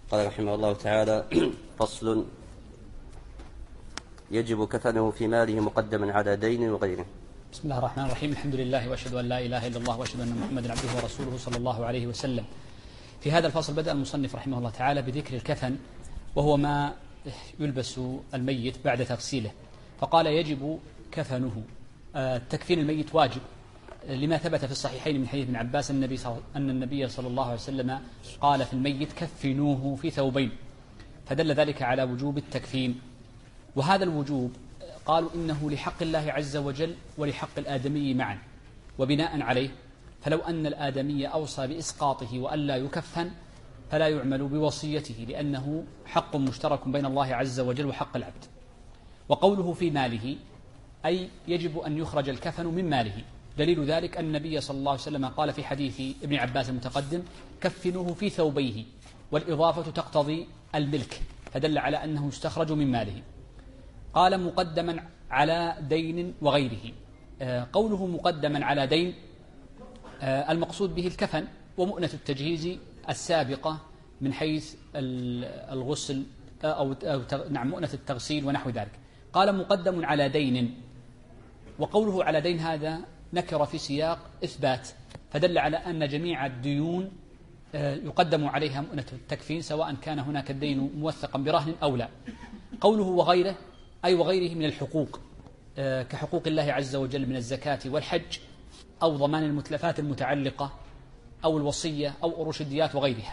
قال رحمه الله تعالى: فصل: يجب كفنه في ماله مقدما على دين وغيره. بسم الله الرحمن الرحيم. الحمد لله وأشهد أن لا إله إلا الله وأشهد أن محمدا عبده ورسوله صلى الله عليه وسلم. في هذا الفصل بدأ المصنف رحمه الله تعالى بذكر الكفن، وهو ما يلبس الميت بعد تغسيله، فقال: يجب كفنه. تكفين الميت واجب لما ثبت في الصحيحين من حديث ابن عباس أن النبي صلى الله عليه وسلم قال في الميت: كفنوه في ثوبين، فدل ذلك على وجوب التكفين. وهذا الوجوب قالوا إنه لحق الله عز وجل ولحق الآدمي معا، وبناء عليه فلو أن الآدمي أوصى بإسقاطه وألا يكفن فلا يعمل بوصيته، لأنه حق مشترك بين الله عز وجل وحق العبد. وقوله في ماله أي يجب أن يخرج الكفن من ماله. دليل ذلك أن النبي صلى الله عليه وسلم قال في حديث ابن عباس المتقدم: كفنوه في ثوبيه، والإضافة تقتضي الملك، فدل على أنه يستخرج من ماله. قال: مقدما على دين وغيره. قوله مقدما على دين المقصود به الكفن ومؤنة التجهيز السابقة من حيث الغسل أو مؤنة التغسيل ونحو ذلك. قال: مقدم على دين، وقوله على دين هذا نكر في سياق إثبات، فدل على أن جميع الديون يقدم عليها مؤنة التكفين، سواء كان هناك الدين موثقا برهن أو لا. قوله وغيره أي وغيره من الحقوق، كحقوق الله عز وجل من الزكاة والحج، أو ضمان المتلفات المتعلقة، أو الوصية، أو أروش الديات وغيرها.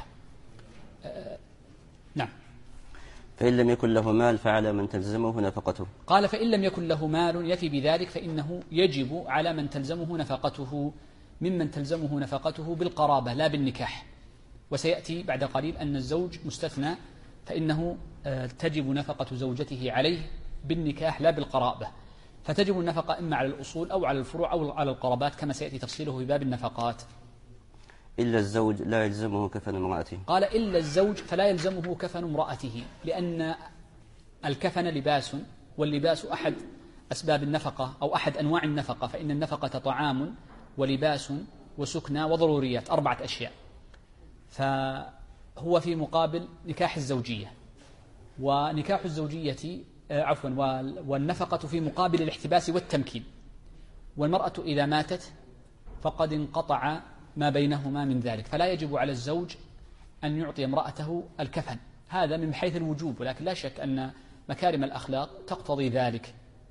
نعم. فإن لم يكن له مال فعلى من تلزمه نفقته. قال: فإن لم يكن له مال يفي بذلك، فإنه يجب على من تلزمه نفقته، ممن تلزمه نفقته بالقرابة لا بالنكاح. وسيأتي بعد قليل أن الزوج مستثنى، فإنه تجب نفقة زوجته عليه بالنكاح لا بالقرابة، فتجب النفقة إما على الأصول أو على الفروع أو على القرابات، كما سيأتي تفصيله في باب النفقات. إلا الزوج لا يلزمه كفن امرأته. قال: إلا الزوج فلا يلزمه كفن امرأته، لأن الكفن لباس، واللباس أحد أسباب النفقة أو أحد أنواع النفقة، فإن النفقة طعام ولباس وسكنى وضروريات، 4 أشياء. فهو في مقابل نكاح الزوجية، ونكاح الزوجية والنفقة في مقابل الاحتباس والتمكين. والمرأة إذا ماتت فقد انقطع ما بينهما من ذلك، فلا يجب على الزوج أن يعطي امرأته الكفن، هذا من حيث الوجوب، ولكن لا شك أن مكارم الأخلاق تقتضي ذلك.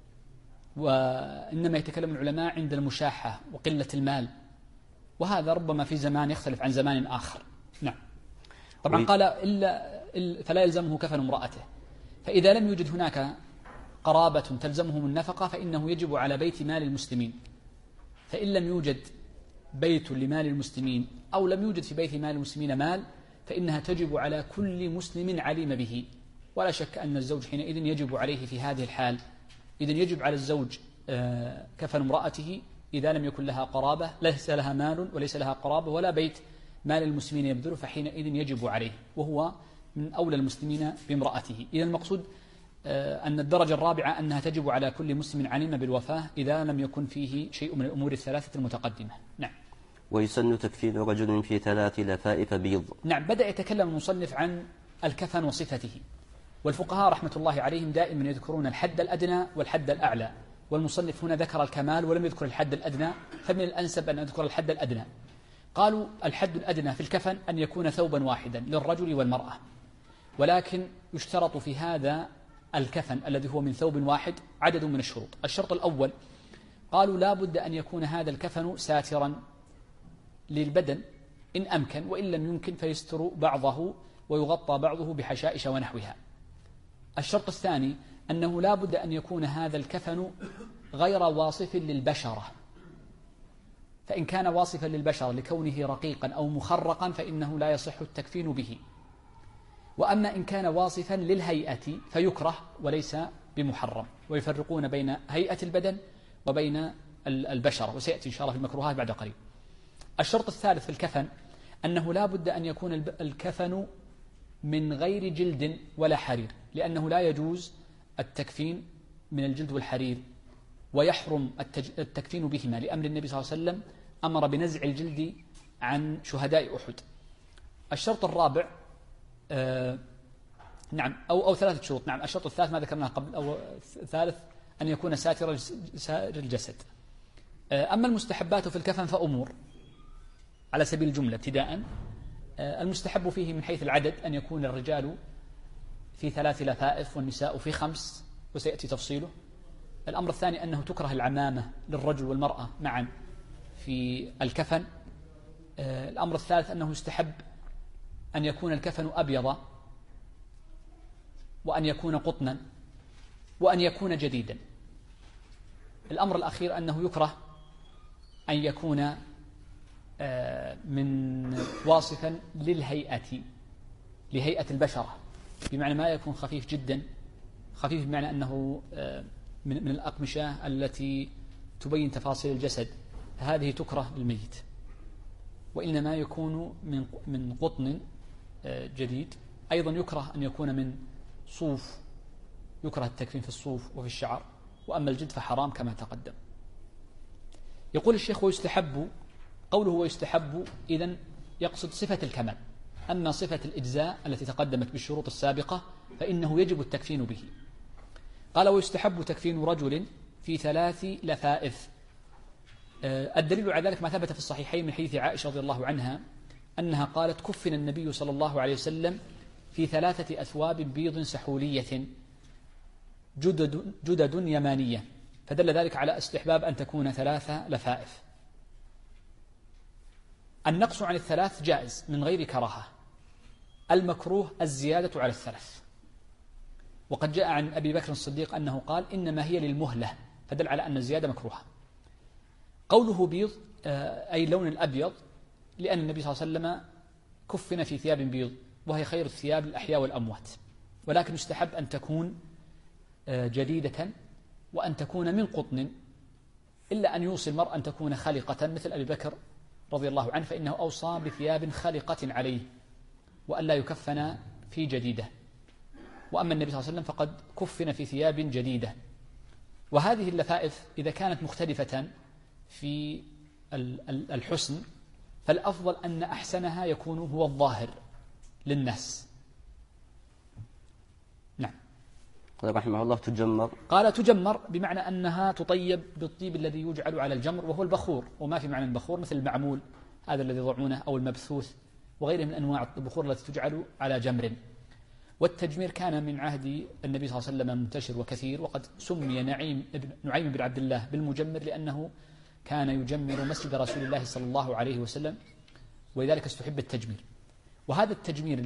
وإنما يتكلم العلماء عند المشاحة وقلة المال، وهذا ربما في زمان يختلف عن زمان آخر. نعم. طبعا قال فلا يلزمه كفن امرأته، فإذا لم يوجد هناك قرابة تلزمهم النفقة فإنه يجب على بيت مال المسلمين. فإن لم يوجد بيت لمال المسلمين أو لم يوجد في بيت مال المسلمين مال، فإنها تجب على كل مسلم علم به، ولا شك أن الزوج حينئذ يجب عليه في هذه الحال. إذن يجب على الزوج كفن امرأته إذا لم يكن لها قرابة، ليس لها مال وليس لها قرابة ولا بيت مال المسلمين يبذل، فحينئذ يجب عليه، وهو من أولى المسلمين بامرأته. إذا المقصود أن الدرجة الرابعة أنها تجب على كل مسلم علم بالوفاة إذا لم يكن فيه شيء من الأمور الثلاثة المتقدمة. نعم. ويسن تكفين رجل في 3 لفائف بيض. نعم. بدأ يتكلم المصنف عن الكفن وصفته، والفقهاء رحمة الله عليهم دائما يذكرون الحد الأدنى والحد الأعلى، والمصنف هنا ذكر الكمال ولم يذكر الحد الأدنى، فمن الأنسب أن أذكر الحد الأدنى. قالوا: الحد الأدنى في الكفن أن يكون ثوبا واحدا للرجل والمرأة، ولكن يشترط في هذا الكفن الذي هو من ثوب واحد عدد من الشروط. الشرط الأول قالوا: لا بد أن يكون هذا الكفن ساترا للبدن إن أمكن، وإن لم يمكن فيستر بعضه ويغطى بعضه بحشائش ونحوها. الشرط الثاني أنه لا بد أن يكون هذا الكفن غير واصف للبشرة، فإن كان واصفا للبشرة لكونه رقيقا أو مخرقا فإنه لا يصح التكفين به. وأما إن كان واصفا للهيئة فيكره وليس بمحرم، ويفرقون بين هيئة البدن وبين البشرة، وسيأتي إن شاء الله في المكروهات بعد قليل. الشرط الثالث في الكفن أنه لا بد أن يكون الكفن من غير جلد ولا حرير، لأنه لا يجوز التكفين من الجلد والحرير، ويحرم التكفين بهما لأمر النبي صلى الله عليه وسلم أمر بنزع الجلد عن شهداء أحد. الشرط الرابع نعم أو ثلاثة شروط. نعم الشرط الثالث ما ذكرناه قبل، أو الثالث أن يكون ساتر سائر الجسد. أما المستحبات في الكفن فأمور على سبيل الجملة ابتداء. المستحب فيه من حيث العدد أن يكون الرجال في 3 لفائف والنساء في 5، وسيأتي تفصيله. الأمر الثاني أنه تكره العمامة للرجل والمرأة معا في الكفن. الأمر الثالث أنه يستحب أن يكون الكفن أبيض، وأن يكون قطنا، وأن يكون جديدا. الأمر الأخير أنه يكره أن يكون من واصفا لهيئة البشرة، بمعنى ما يكون خفيف جدا، خفيف بمعنى أنه من الأقمشة التي تبين تفاصيل الجسد، هذه تكره للميت. وإنما يكون من قطن جديد. أيضا يكره أن يكون من صوف، يكره التكفين في الصوف وفي الشعر. وأما الجلد فحرام كما تقدم. يقول الشيخ ويستحب، قوله ويستحب إذن يقصد صفة الكمال. أما صفة الإجزاء التي تقدمت بالشروط السابقة فإنه يجب التكفين به. قال ويستحب تكفين رجل في 3 لفائف. الدليل على ذلك ما ثبت في الصحيحين من حديث عائشة رضي الله عنها أنها قالت كفن النبي صلى الله عليه وسلم في 3 أثواب بيض سحولية جدد يمانية، فدل ذلك على استحباب أن تكون 3 لفائف. النقص عن 3 جائز من غير كراهة. المكروه الزيادة على 3. وقد جاء عن أبي بكر الصديق أنه قال إنما هي للمهلة، فدل على أن الزيادة مكروهة. قوله بيض أي اللون الأبيض، لأن النبي صلى الله عليه وسلم كفن في ثياب بيض، وهي خير الثياب للأحياء والأموات. ولكن يستحب أن تكون جديدة، وأن تكون من قطن، إلا أن يوصي المرء أن تكون خلقة مثل أبي بكر رضي الله عنه، فإنه أوصى بثياب خلقة عليه وأن لا يكفن في جديدة. وأما النبي صلى الله عليه وسلم فقد كفن في ثياب جديدة. وهذه اللفائف إذا كانت مختلفة في الحسن فالأفضل أن أحسنها يكون هو الظاهر للناس. نعم. قال رحمه الله تجمر. قال تجمر بمعنى أنها تطيب بالطيب الذي يجعل على الجمر، وهو البخور. وما في معنى البخور مثل المعمول هذا الذي يضعونه أو المبثوث وغيره من أنواع البخور التي تجعل على جمر. والتجمير كان من عهد النبي صلى الله عليه وسلم منتشر وكثير، وقد سمي نعيم بن عبد الله بالمجمر لأنه كان يجمر مسجد رسول الله صلى الله عليه وسلم، ولذلك استحب التجمير. وهذا التجمير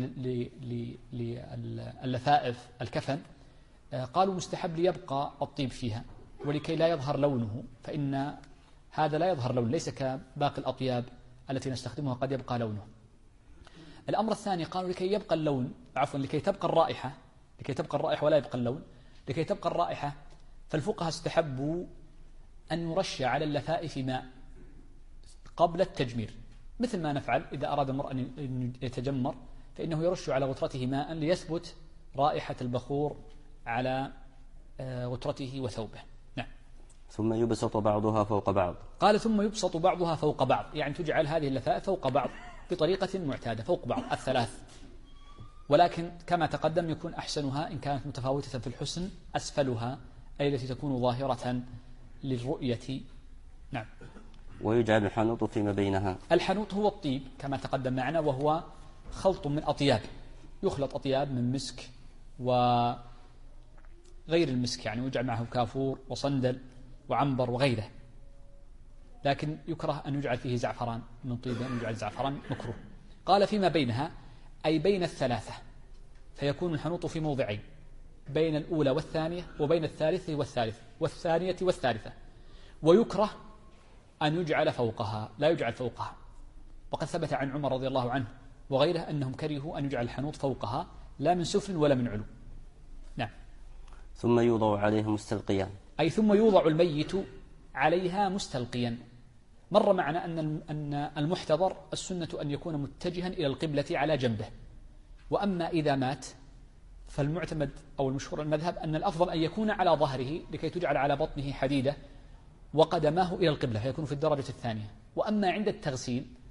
لللفائف الكفن قالوا مستحب ليبقى الطيب فيها ولكي لا يظهر لونه، فإن هذا لا يظهر لونه، ليس كباقي الأطياب التي نستخدمها قد يبقى لونه. الأمر الثاني قالوا لكي يبقى اللون، لكي تبقى الرائحة ولا يبقى اللون، لكي تبقى الرائحة فالفقهاء استحبوا أن يرش على اللفائف ماء قبل التجمير، مثل ما نفعل إذا أراد المرء أن يتجمر فإنه يرش على غترته ماء ليثبت رائحة البخور على غترته وثوبه. نعم. ثم يبسط بعضها فوق بعض. قال ثم يبسط بعضها فوق بعض، يعني تجعل هذه اللفائف فوق بعض بطريقة معتادة فوق بعض 3. ولكن كما تقدم يكون أحسنها إن كانت متفاوتة في الحسن أسفلها، أي التي تكون ظاهرة للرؤية. نعم. ويجعل الحنوط فيما بينها. الحنوط هو الطيب كما تقدم معنا، وهو خلط من أطياب، يخلط أطياب من مسك وغير المسك، يعني يجعل معه كافور وصندل وعنبر وغيره، لكن يكره أن يجعل فيه زعفران من طيب، أن يجعل زعفران مكروه. قال فيما بينها أي بين 3، فيكون الحنوط في موضعين، بين الأولى والثانية، وبين الثالثة والثانية والثالثة. ويكره أن يجعل فوقها، لا يجعل فوقها. وقد ثبت عن عمر رضي الله عنه وغيره أنهم كرهوا أن يجعل الحنوط فوقها، لا من سفل ولا من علو. نعم. ثم يوضع عليها مستلقيا، أي ثم يوضع الميت عليها مستلقيا. مر معنا أن المحتضر السنة أن يكون متجها إلى القبلة على جنبه. وأما إذا مات فالمعتمد أو المشهور المذهب أن الأفضل أن يكون على ظهره لكي تجعل على بطنه حديدة وقدماه إلى القبلة فيكون في الدرجة الثانية. وأما عند التغسيل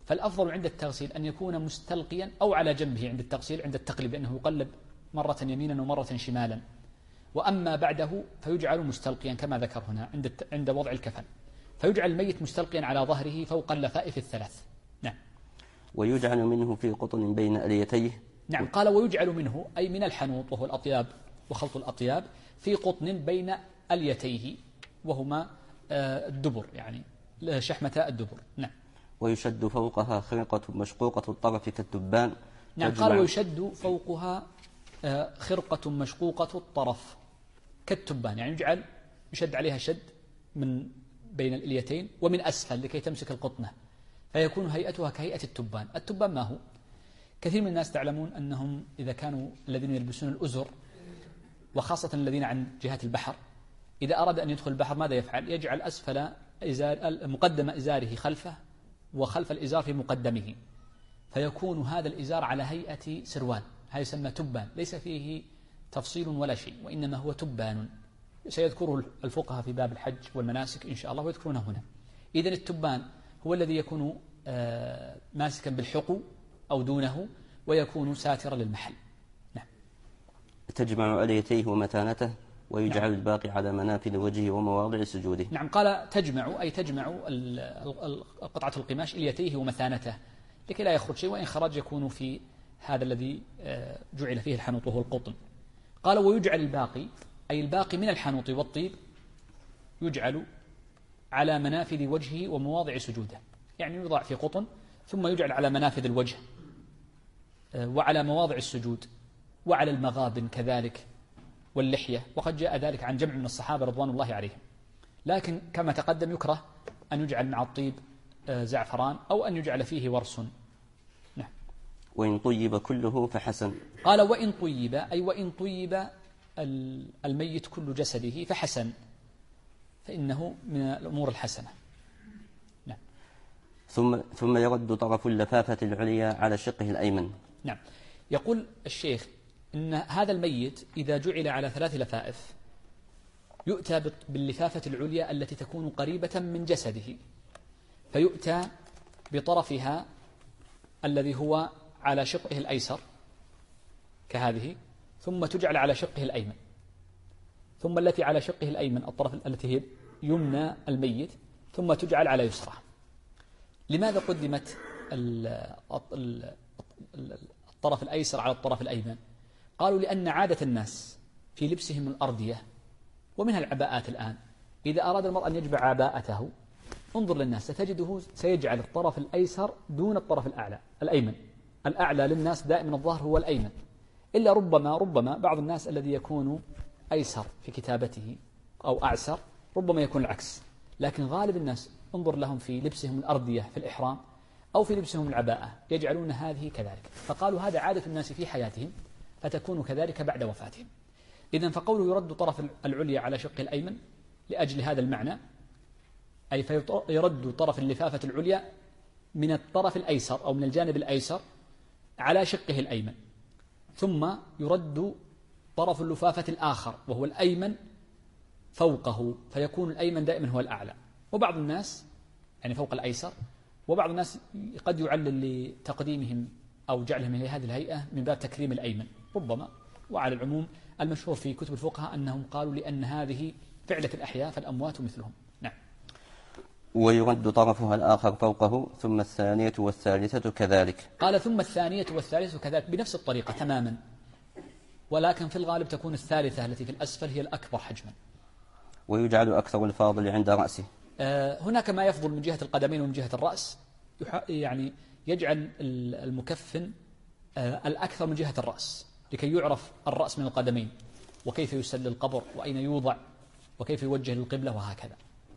فالأفضل عند التغسيل أن يكون مستلقيا أو على جنبه عند التغسيل، عند التقليب، لأنه يقلب مرة يمينا ومرة شمالا. وأما بعده فيجعل مستلقيا كما ذكر هنا عند وضع الكفن، فيجعل الميت مستلقيا على ظهره فوق اللفائف الثلاث. نعم. ويجعل منه في قطن بين أليتيه. نعم، قال ويجعل منه أي من الحنوط وهو الأطياب وخلط الأطياب في قطن بين أليتيه وهما الدبر، يعني شحمتا الدبر. نعم. ويشد فوقها خرقة مشقوقة الطرف كالتبان. نعم، قال ويشد فوقها خرقة مشقوقة الطرف كالتبان، يعني يشد عليها شد من بين الإليتين ومن أسفل لكي تمسك القطنة، فيكون هيئتها كهيئة التبان. التبان ما هو؟ كثير من الناس تعلمون أنهم إذا كانوا الذين يلبسون الأزر، وخاصة الذين عن جهة البحر، إذا أراد أن يدخل البحر ماذا يفعل؟ يجعل أسفل مقدم إزاره خلفه وخلف الإزار في مقدمه، فيكون هذا الإزار على هيئة سروال، هذا يسمى تبان، ليس فيه تفصيل ولا شيء، وإنما هو تبان سيذكره الفقهاء في باب الحج والمناسك إن شاء الله ويذكرونه هنا. إذن التبان هو الذي يكون ماسكا بالحقو أو دونه ويكون ساترا للمحل. نعم. تجمع أليتيه ومتانته ويجعل نعم. الباقي على منافذ وجهه ومواضع سجوده. نعم، قال تجمع أي تجمع قطعة القماش إليتيه ومثانته لكي لا يخرج شيء، وإن خرج يكون في هذا الذي جعل فيه الحنوط وهو القطن. قال ويجعل الباقي أي الباقي من الحنوط والطيب يجعل على منافذ وجهه ومواضع سجوده، يعني يوضع في قطن ثم يجعل على منافذ الوجه وعلى مواضع السجود وعلى المغابن كذلك واللحية، وقد جاء ذلك عن جمع من الصحابة رضوان الله عليهم. لكن كما تقدم يكره أن يجعل مع الطيب زعفران أو أن يجعل فيه ورس. نعم. وإن طيب كله فحسن. قال وإن طيب أي وإن طيب الميت كل جسده فحسن، فإنه من الأمور الحسنة. نعم. ثم يرد طرف اللفافة العليا على شقه الأيمن. نعم. يقول الشيخ إن هذا الميت إذا جعل على 3 لفائف يؤتى باللفافة العليا التي تكون قريبة من جسده، فيؤتى بطرفها الذي هو على شقه الأيسر كهذه، ثم تجعل على شقه الأيمن، ثم التي على شقه الأيمن الطرف التي هي يمنى الميت ثم تجعل على يسرى. لماذا قدمت الطرف الأيسر على الطرف الأيمن؟ قالوا لأن عادة الناس في لبسهم الأردية ومنها العباءات الآن، إذا أراد المرء أن يجبع عباءته انظر للناس ستجده سيجعل الطرف الأيسر دون الطرف الأيمن. الأعلى للناس دائما الظهر هو الأيمن، إلا ربما بعض الناس الذي يكون أيسر في كتابته أو أعسر ربما يكون العكس، لكن غالب الناس انظر لهم في لبسهم الأردية في الإحرام أو في لبسهم العباءة يجعلون هذه كذلك، فقالوا هذا عادة الناس في حياتهم فتكون كذلك بعد وفاتهم. إذن فقوله يرد طرف العليا على شق الأيمن لأجل هذا المعنى، أي فيرد طرف اللفافة العليا من الطرف الأيسر أو من الجانب الأيسر على شقه الأيمن، ثم يرد طرف اللفافة الآخر وهو الأيمن فوقه، فيكون الأيمن دائما هو الأعلى، وبعض الناس يعني فوق الأيسر، وبعض الناس قد يعلل لتقديمهم أو جعلهم إلى هذه الهيئة من باب تكريم الأيمن ربما. وعلى العموم المشهور في كتب الفقهاء أنهم قالوا لأن هذه فعلة الأحياء فالأموات مثلهم. نعم. ويرد طرفها الآخر فوقه ثم الثانية والثالثة كذلك. قال ثم الثانية والثالثة كذلك بنفس الطريقة تماما، ولكن في الغالب تكون الثالثة التي في الأسفل هي الأكبر حجما. ويجعل أكثر الفاضل عند رأسه. هناك ما يفضل من جهة القدمين ومن جهة الرأس، يعني يجعل المكفن الأكثر من جهة الرأس لكي يعرف الرأس من القدمين وكيف يسل القبر وأين يوضع وكيف يوجه للقبلة وهكذا.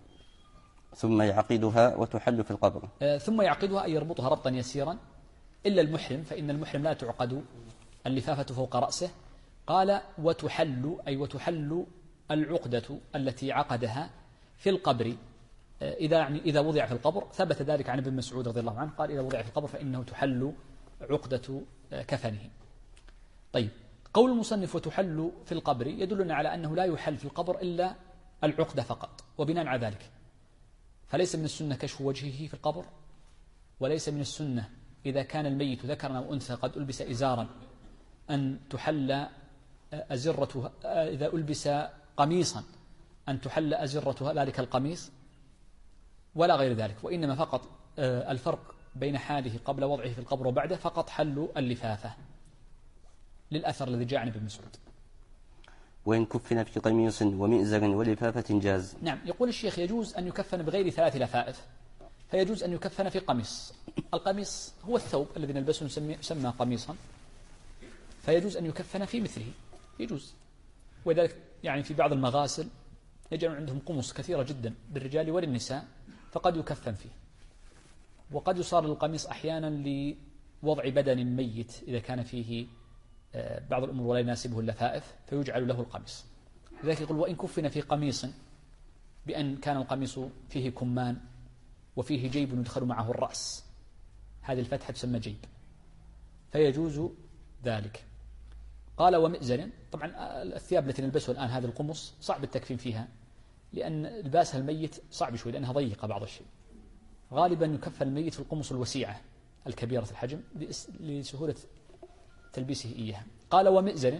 ثم يعقدها وتحل في القبر. ثم يعقدها أي يربطها ربطا يسيرا، إلا المحرم فإن المحرم لا تعقد اللفافة فوق رأسه. قال وتحل أي وتحل العقدة التي عقدها في القبر، إذا وضع في القبر. ثبت ذلك عن ابن مسعود رضي الله عنه قال إذا وضع في القبر فإنه تحل عقدة كفنه. طيب، قول المصنف وتحل في القبر يدلنا على أنه لا يحل في القبر إلا العقدة فقط، وبناء على ذلك فليس من السنة كشف وجهه في القبر وليس من السنة إذا كان الميت ذكرا أو أنثى قد ألبس إزارا أن تحل أزرته، إذا ألبس قميصا أن تحل أزرة ذلك القميص ولا غير ذلك، وإنما فقط الفرق بين حاله قبل وضعه في القبر وبعده فقط حل اللفافة للأثر الذي جاء عن ابن مسعود. وإن كفن في قميص ومئزر ولفافة جاز. نعم، يقول الشيخ يجوز أن يكفن بغير 3 لفائف، فيجوز أن يكفن في قميص. القميص هو الثوب الذي نلبسه يسمى قميصا، فيجوز أن يكفن في مثله، يجوز. وذلك يعني في بعض المغاسل يجعلون عندهم قمص كثيرة جدا للرجال وللنساء فقد يكفن فيه. وقد يصار القميص أحيانا لوضع بدن ميت إذا كان فيه بعض الأمور ولا يناسبه اللفائف فيجعل له القميص. لذلك يقول وإن كفن في قميص بأن كان القميص فيه كمان وفيه جيب يدخل معه الرأس، هذه الفتحة تسمى جيب، فيجوز ذلك. قال ومئزر، طبعا الثياب التي نلبسها الآن هذا القمص صعب التكفين فيها لأن لباسها الميت صعب شوي لأنها ضيقة بعض الشيء. غالبا يكفن الميت في القمص الوسيعة الكبيرة الحجم لسهولة تلبيسه إياها. قال ومئزر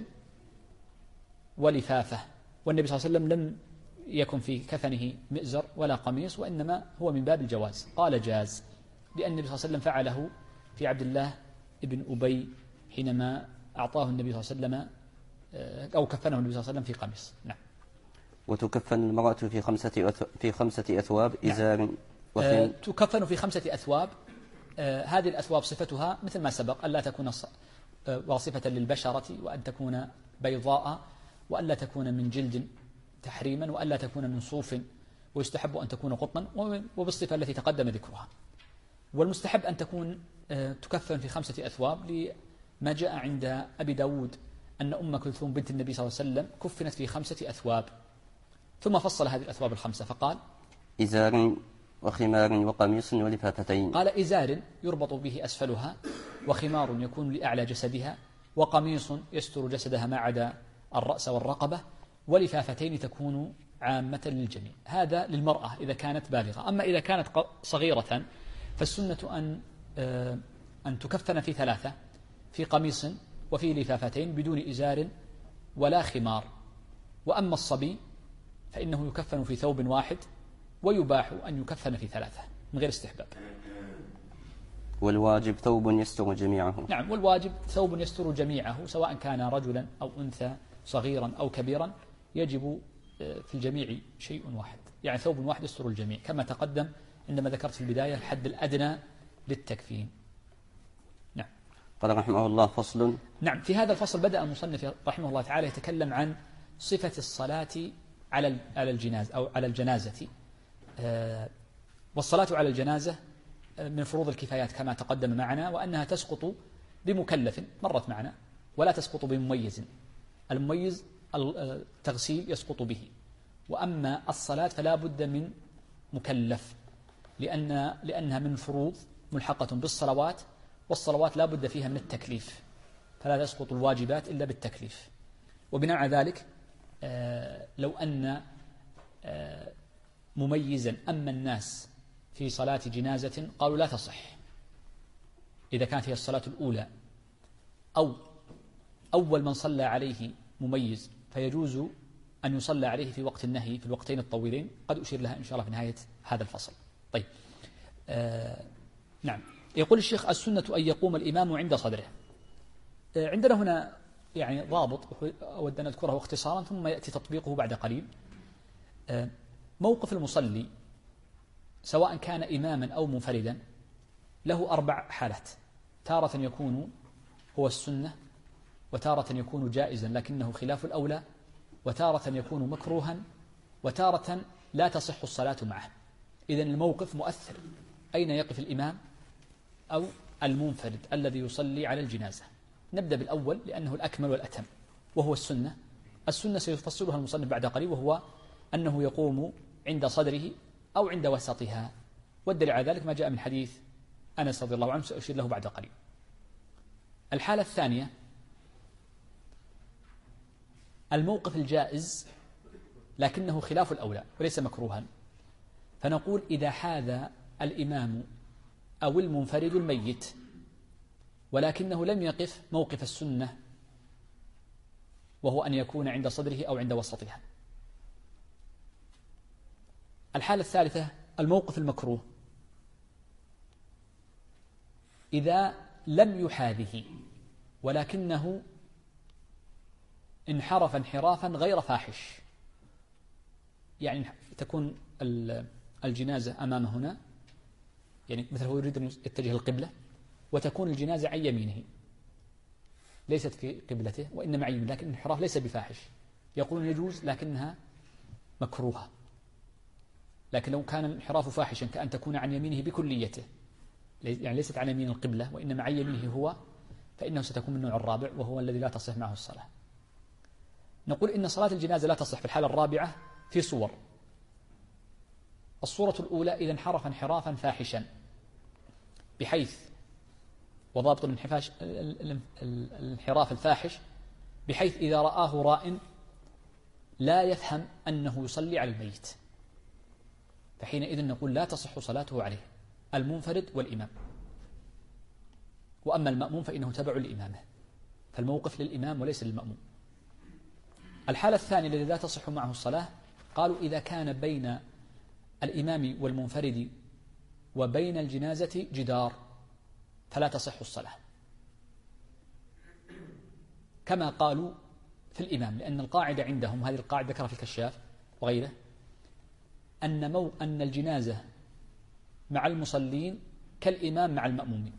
ولفافة، والنبي صلى الله عليه وسلم لم يكن في كفنه مئزر ولا قميص، وإنما هو من باب الجواز. قال جاز لأن النبي صلى الله عليه وسلم فعله في عبد الله ابن أبي حينما أعطاه النبي صلى الله عليه وسلم أو كفنه النبي صلى الله عليه وسلم في قميص. نعم. وتكفن المرأة في 5 أثواب إزار نعم. تكفن في 5 أثواب. هذه الأثواب صفتها مثل ما سبق، ألا تكون واصفة للبشرة، وأن تكون بيضاء، وألا تكون من جلد تحريما، وألا تكون من صوف، ويستحب أن تكون قطنا وبالصفة التي تقدم ذكرها. والمستحب أن تكون تكفن في 5 أثواب لما جاء عند أبي داود أن أم كلثوم بنت النبي صلى الله عليه وسلم كفنت في 5 أثواب، ثم فصل هذه الأثواب ال5 فقال إزار وخمار وقميص ولفافتين. قال إزار يربط به أسفلها، وخمار يكون لأعلى جسدها، وقميص يستر جسدها ما عدا الرأس والرقبة، ولفافتين تكون عامة للجميع. هذا للمرأة إذا كانت بالغة. أما إذا كانت صغيرة فالسنة أن تكفن في 3، في قميص وفي لفافتين بدون إزار ولا خمار. وأما الصبي فإنه يكفن في ثوب واحد، ويباح أن يكفن في 3 من غير استحباب. والواجب ثوب يستر جميعه. نعم، والواجب ثوب يستر جميعه سواء كان رجلا أو أنثى، صغيرا أو كبيرا، يجب في الجميع شيء واحد، يعني ثوب واحد يستر الجميع كما تقدم عندما ذكرت في البداية الحد الأدنى للتكفين. نعم. قال رحمه الله فصل. نعم، في هذا الفصل بدأ المصنف رحمه الله تعالى يتكلم عن صفة الصلاة على الجنازة أو على الجنازة. والصلاة على الجنازة من فروض الكفايات كما تقدم معنا، وأنها تسقط بمكلف مرت معنا ولا تسقط بمميز. المميز التغسيل يسقط به، وأما الصلاة فلا بد من مكلف لأنها من فروض ملحقة بالصلوات، والصلوات لا بد فيها من التكليف، فلا تسقط الواجبات إلا بالتكليف. وبناء على ذلك لو أن مميزا أما الناس في صلاة جنازة قالوا لا تصح إذا كانت هي الصلاة الأولى أو أول من صلى عليه مميز، فيجوز أن يصلى عليه في وقت النهي في الوقتين الطويلين، قد أشير لها إن شاء الله في نهاية هذا الفصل. طيب. نعم. يقول الشيخ السنة أن يقوم الإمام عند صدره. عندنا هنا يعني ضابط أود أن أذكره اختصارا ثم يأتي تطبيقه بعد قليل. موقف المصلي سواء كان إماما أو منفردا له 4 حالات. تارة يكون هو السنة، وتارة يكون جائزا لكنه خلاف الأولى، وتارة يكون مكروها، وتارة لا تصح الصلاة معه. إذن الموقف مؤثر، أين يقف الإمام أو المنفرد الذي يصلي على الجنازة. نبدأ بالأول لأنه الأكمل والأتم، وهو السنة. السنة سيفصلها المصنف بعد قليل، وهو أنه يقوم عند صدره أو عند وسطها، والدليل على ذلك ما جاء من حديث أنس رضي الله عنه سأشير له بعد قليل. الحالة الثانية الموقف الجائز لكنه خلاف الأولى وليس مكروها، فنقول إذا حاذ الإمام أو المنفرد الميت، ولكنه لم يقف موقف السنة، وهو أن يكون عند صدره أو عند وسطها. الحالة الثالثة الموقف المكروه، إذا لم يحاذه ولكنه انحرف انحرافا غير فاحش، يعني تكون الجنازة أمامه هنا، يعني مثل هو يريد أن يتجه القبلة، وتكون الجنازة عن يمينه ليست في قبلته وإنما عن يمينه، لكن الانحراف ليس بفاحش، يقولون يجوز لكنها مكروهة. لكن لو كان الانحراف فاحشا كأن تكون عن يمينه بكليته، يعني ليست عن يمين القبلة وإنما عن يمينه هو، فإنه ستكون من النوع الرابع وهو الذي لا تصح معه الصلاة. نقول إن صلاة الجنازة لا تصح في الحالة الرابعة في صور. الصورة الأولى إذا انحرف انحرافا فاحشا، بحيث وضابط الانحراف الفاحش بحيث إذا رآه راء لا يفهم أنه يصلي على الميت، فحينئذ نقول لا تصح صلاته عليه، المنفرد والإمام. وأما المأموم فإنه تبع لإمامه، فالموقف للإمام وليس للمأموم. الحالة الثانية التي لا تصح معه الصلاة، قالوا إذا كان بين الإمام والمنفرد وبين الجنازة جدار فلا تصح الصلاة، كما قالوا في الإمام، لأن القاعدة عندهم، هذه القاعدة ذكرها في الكشاف وغيره، أن الجنازة مع المصلين كالإمام مع المأمومين.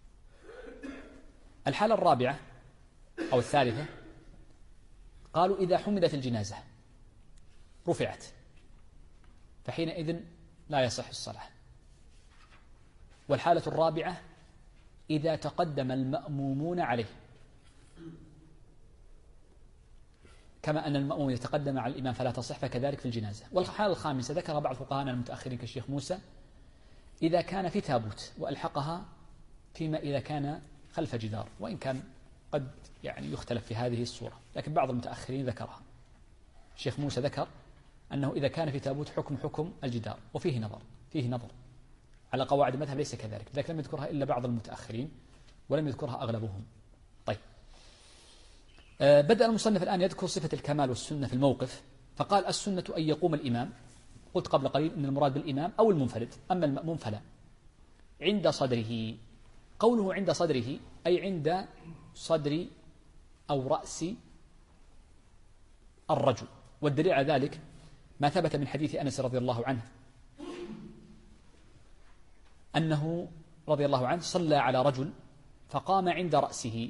الحالة الرابعة أو الثالثة قالوا إذا حملت الجنازة رفعت، فحينئذ لا يصح الصلاة. والحالة الرابعة إذا تقدم المأمومون عليه، كما أن المأموم يتقدم على الإمام فلا تصح، فكذلك في الجنازة. والحالة الخامسة ذكر بعض فقهاءنا المتأخرين كالشيخ موسى، إذا كان في تابوت وألحقها فيما إذا كان خلف جدار، وإن كان قد يعني يختلف في هذه الصورة، لكن بعض المتأخرين ذكرها. الشيخ موسى ذكر أنه إذا كان في تابوت حكم الجدار، وفيه نظر على قواعد المذهب ليس كذلك، لذلك لم يذكرها إلا بعض المتأخرين ولم يذكرها أغلبهم. طيب، بدأ المصنف الآن يذكر صفة الكمال والسنة في الموقف، فقال السنة أن يقوم الإمام، قلت قبل قليل أن المراد بالإمام أو المنفرد، أما المأموم فلا، عند صدره. قوله عند صدره أي عند صدر أو رأس الرجل، والدليل على ذلك ما ثبت من حديث أنس رضي الله عنه أنه رضي الله عنه صلى على رجل فقام عند رأسه،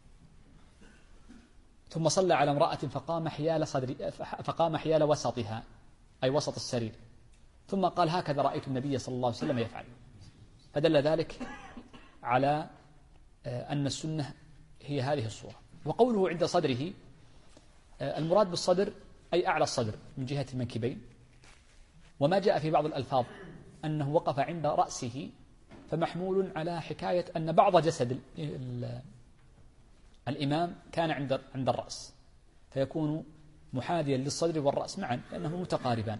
ثم صلى على امرأة فقام حيال وسطها أي وسط السرير، ثم قال هكذا رأيت النبي صلى الله عليه وسلم يفعل. فدل ذلك على أن السنة هي هذه الصورة. وقوله عند صدره، المراد بالصدر أي أعلى الصدر من جهة المنكبين، وما جاء في بعض الألفاظ أنه وقف عند رأسه فمحمول على حكاية أن بعض جسد الإمام كان عند الرأس، فيكون محاذيا للصدر والرأس معا لأنه متقاربان.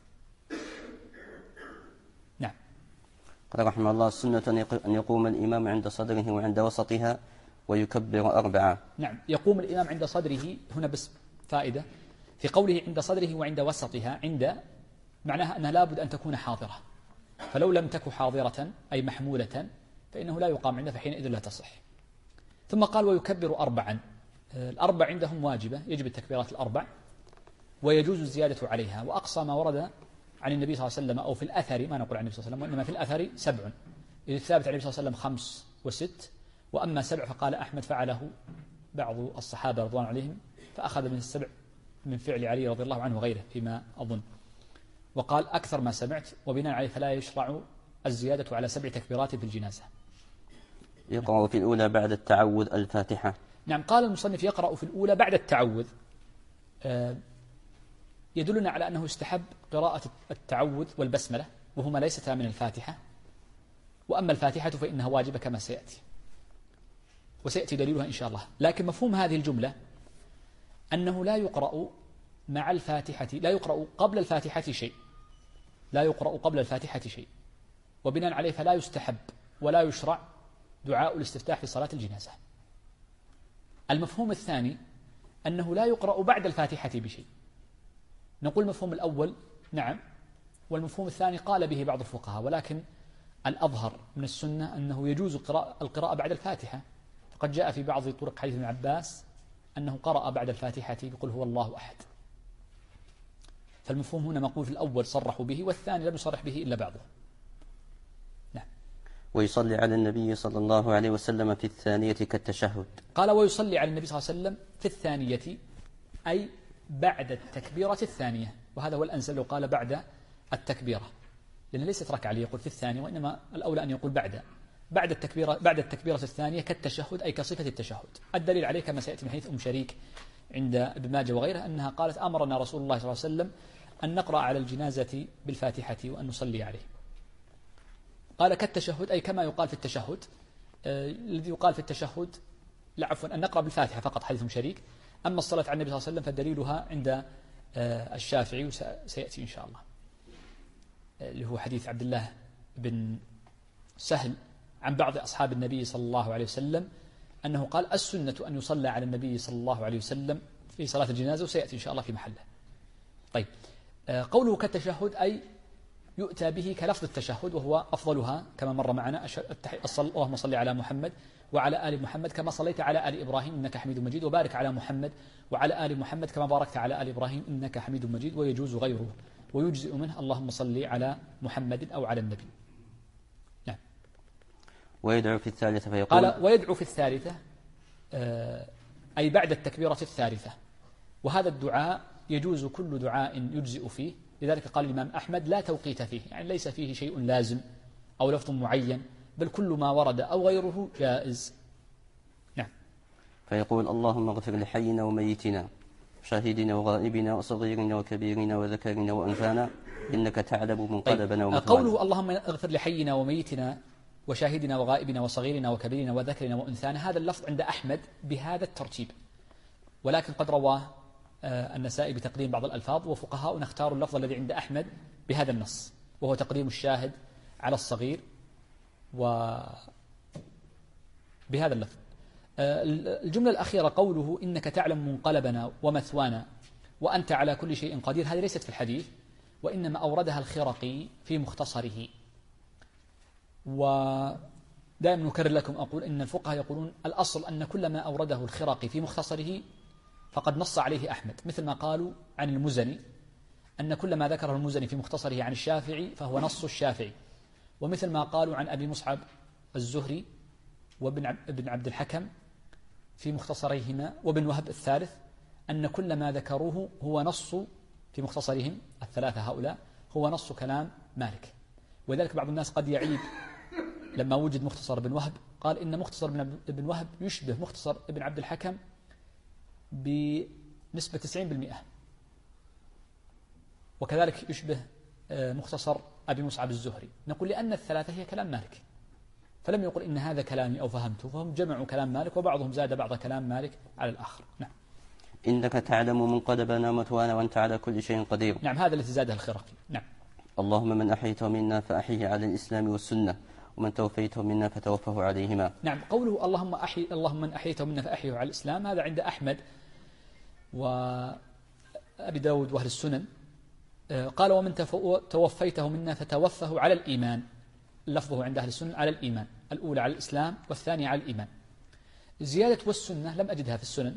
نعم. قال رحمه الله السنة أن يقوم الإمام عند صدره وعند وسطها ويكبر 4. نعم، يقوم الإمام عند صدره، هنا بس فائدة في قوله عند صدره وعند وسطها، عند معناها أنها لابد أن تكون حاضرة، فلو لم تكن حاضرة أي محمولة فإنه لا يقام عندها، فحينئذ لا تصح. ثم قال ويكبر 4. الأربع عندهم واجبة، يجب التكبيرات الأربع، ويجوز الزيادة عليها. وأقصى ما ورد عن النبي صلى الله عليه وسلم أو في الأثر، ما نقول عن النبي صلى الله عليه وسلم وإنما في الأثر 7، إذ الثابت عن النبي صلى الله عليه وسلم 5 و6، وأما 7 فقال أحمد فعله بعض الصحابة رضوان عليهم، فأخذ من 7 من فعل علي رضي الله عنه وغيره فيما أظن، وقال أكثر ما سمعت، وبناء عليه فلا يشرع الزيادة على 7 تكبيرات في الجنازة. يقرأ في الأولى بعد التعوذ الفاتحة. نعم، قال المصنف يقرأ في الأولى بعد التعوذ، يدلنا على أنه استحب قراءة التعوذ والبسملة، وهما ليستا من الفاتحة، وأما الفاتحة فإنها واجبة كما سيأتي، وسيأتي دليلها إن شاء الله. لكن مفهوم هذه الجملة أنه لا يقرأ مع الفاتحة، لا يقرأ قبل الفاتحة شيء، لا يقرأ قبل الفاتحة شيء، وبناء عليه فلا يستحب ولا يشرع دعاء الاستفتاح في صلاة الجنازة. المفهوم الثاني أنه لا يقرأ بعد الفاتحة بشيء. نقول المفهوم الأول نعم، والمفهوم الثاني قال به بعض الفقهاء، ولكن الأظهر من السنة أنه يجوز القراءة بعد الفاتحة، فقد جاء في بعض طرق حديث ابن عباس أنه قرأ بعد الفاتحة بقل هو الله أحد. فالمفهوم هنا مقول في الأول صرحوا به، والثاني لم يصرح به إلا بعضه. نعم. ويصلي على النبي صلى الله عليه وسلم في الثانية كالتشهد. قال ويصلي على النبي صلى الله عليه وسلم في الثانية أي بعد التكبيرة الثانية، وهذا هو الأنسب لو قال بعد التكبيرة، لأن ليست ركعة ليقول في الثانية، وإنما الأولى أن يقول بعد التكبيرة الثانية كالتشهد أي كصفة التشهد. الدليل عليه كما سيأتي من حديث أم شريك عند ابن ماجه وغيره أنها قالت أمرنا رسول الله صلى الله عليه وسلم أن نقرأ على الجنازة بالفاتحة وأن نصلي عليه. قال كالتشهد أي كما يقال في التشهد. الذي يقال في التشهد عفوا أن نقرأ بالفاتحة فقط حديث أم شريك. أما الصلاة على النبي صلى الله عليه وسلم فدليلها عند الشافعي وسيأتي إن شاء الله، اللي هو حديث عبد الله بن سهل عن بعض أصحاب النبي صلى الله عليه وسلم أنه قال السنة أن يصلى على النبي صلى الله عليه وسلم في صلاة الجنازة، وسيأتي إن شاء الله في محله. طيب، قوله كالتشهد أي يؤتى به كلفظ التشهد، وهو أفضلها كما مر معنا اللهم صل على محمد وعلى آل محمد كما صليت على آل إبراهيم إنك حميد مجيد، وبارك على محمد وعلى آل محمد كما باركت على آل إبراهيم إنك حميد مجيد. ويجوز غيره ويجزئ منه اللهم صل على محمد أو على النبي. نعم. ويدعو في الثالثة فيقول قال ويدعو في الثالثة أي بعد التكبيرة الثالثة، وهذا الدعاء يجوز كل دعاء يجزئ فيه، لذلك قال الإمام أحمد لا توقيت فيه، يعني ليس فيه شيء لازم أو لفظ معين، بل كل ما ورد أو غيره جائز. نعم. فيقول اللهم اغفر لحينا وميتنا شاهدنا وغائبنا وصغيرنا وكبيرنا وذكرنا وأنثانا إنك تعلم منقلبنا ومثوانا. قوله اللهم اغفر لحينا وميتنا وشاهدنا وغائبنا وصغيرنا وكبيرنا وذكرنا وأنثانا، هذا اللفظ عند أحمد بهذا الترتيب، ولكن قد رواه النسائي بتقديم بعض الألفاظ، وفقهاؤنا اختاروا اللفظ الذي عند أحمد بهذا النص، وهو تقديم الشاهد على الصغير وبهذا اللفظ. الجملة الأخيرة قوله إنك تعلم منقلبنا ومثوانا وأنت على كل شيء قدير، هذه ليست في الحديث، وإنما أوردها الخرقي في مختصره. ودائما نكرر لكم أقول إن الفقهاء يقولون الأصل أن كل ما أورده الخرقي في مختصره فقد نص عليه أحمد، مثل ما قالوا عن المزني أن كل ما ذكره المزني في مختصره عن الشافعي فهو نص الشافعي، ومثل ما قالوا عن أبي مصعب الزهري وابن عبد الحكم في مختصريهما وابن وهب الثالث أن كل ما ذكروه هو نص في مختصرهم الثلاثة هؤلاء هو نص كلام مالك. وذلك بعض الناس قد يعيب لما وجد مختصر ابن وهب، قال إن مختصر ابن وهب يشبه مختصر ابن عبد الحكم بنسبة 90%، وكذلك يشبه مختصر أبي مصعب الزهري. نقول لأن الثلاثة هي كلام مالك، فلم يقل إن هذا كلامي أو فهمته، فهم جمعوا كلام مالك وبعضهم زاد بعض كلام مالك على الآخر. نعم. إنك تعلم منقلبنا ومثوانا وأنت على كل شيء قدير. نعم، هذا الذي زاده الخرقي. نعم. اللهم من أحيته منا فأحيه على الإسلام والسنة ومن توفيته منا فتوفه عليهما. نعم. قوله اللهم من أحيته منا فأحيه على الإسلام، هذا عند أحمد وأبي داود وأهل السنن. قال ومن توفيته منا فتوفه على الإيمان، لفظه عند أهل السنن على الإيمان، الأولى على الإسلام والثانية على الإيمان. زيادة والسنة لم أجدها في السنن،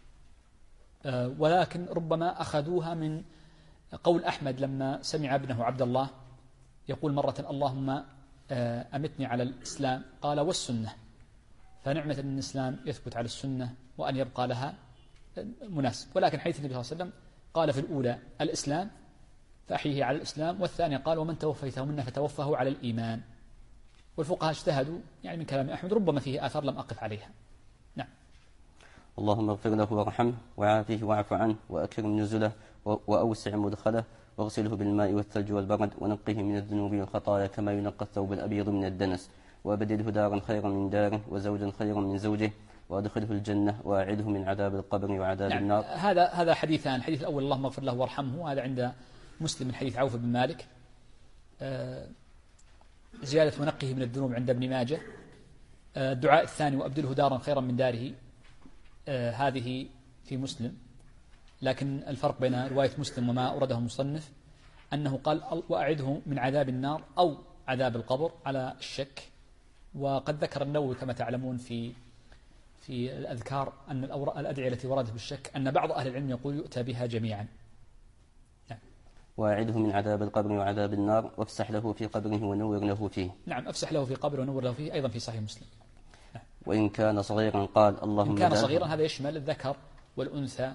ولكن ربما أخذوها من قول أحمد لما سمع ابنه عبد الله يقول مرة اللهم أمتني على الإسلام، قال والسنة، فنعمة أن الإسلام يثبت على السنة وأن يبقى لها مناسب. ولكن حيث النبي صلى الله عليه وسلم قال في الأولى الإسلام فأحيه على الإسلام، والثانية قال ومن توفيته منا فتوفه على الإيمان. والفقهاء اجتهدوا يعني من كلام أحمد، ربما فيه آثار لم أقف عليها. نعم. اللهم اغفر له وارحمه وعافيه واعف عنه وأكرم نزله وأوسع مدخله واغسله بالماء والثلج والبرد ونقه من الذنوب والخطايا كما ينقى الثوب الأبيض من الدنس، وأبدله دارا خيرا من داره وزوجا خيرا من زوجه وأدخله الجنة وأعده من عذاب القبر وعذاب نعم. النار. هذا حديثان، الحديث الأول اللهم اغفر له وارحمه، هذا عند مسلم من حديث عوف بن مالك، زيادة ونقه من الذنوب عند ابن ماجه. الدعاء الثاني وأبدله دارا خيرا من داره، هذه في مسلم، لكن الفرق بين رواية مسلم وما أورده المصنف أنه قال وأعده من عذاب النار أو عذاب القبر على الشك. وقد ذكر النووي كما تعلمون في الأذكار أن الأدعية التي وردت بالشك أن بعض أهل العلم يقول يؤتى بها جميعا. نعم. وأعده من عذاب القبر وعذاب النار وافسح له في قبره ونور له فيه. نعم، افسح له في قبره ونور له فيه، أيضا في صحيح مسلم. نعم. وإن كان صغيرا قال اللهم إن كان صغيرا هذا يشمل الذكر والأنثى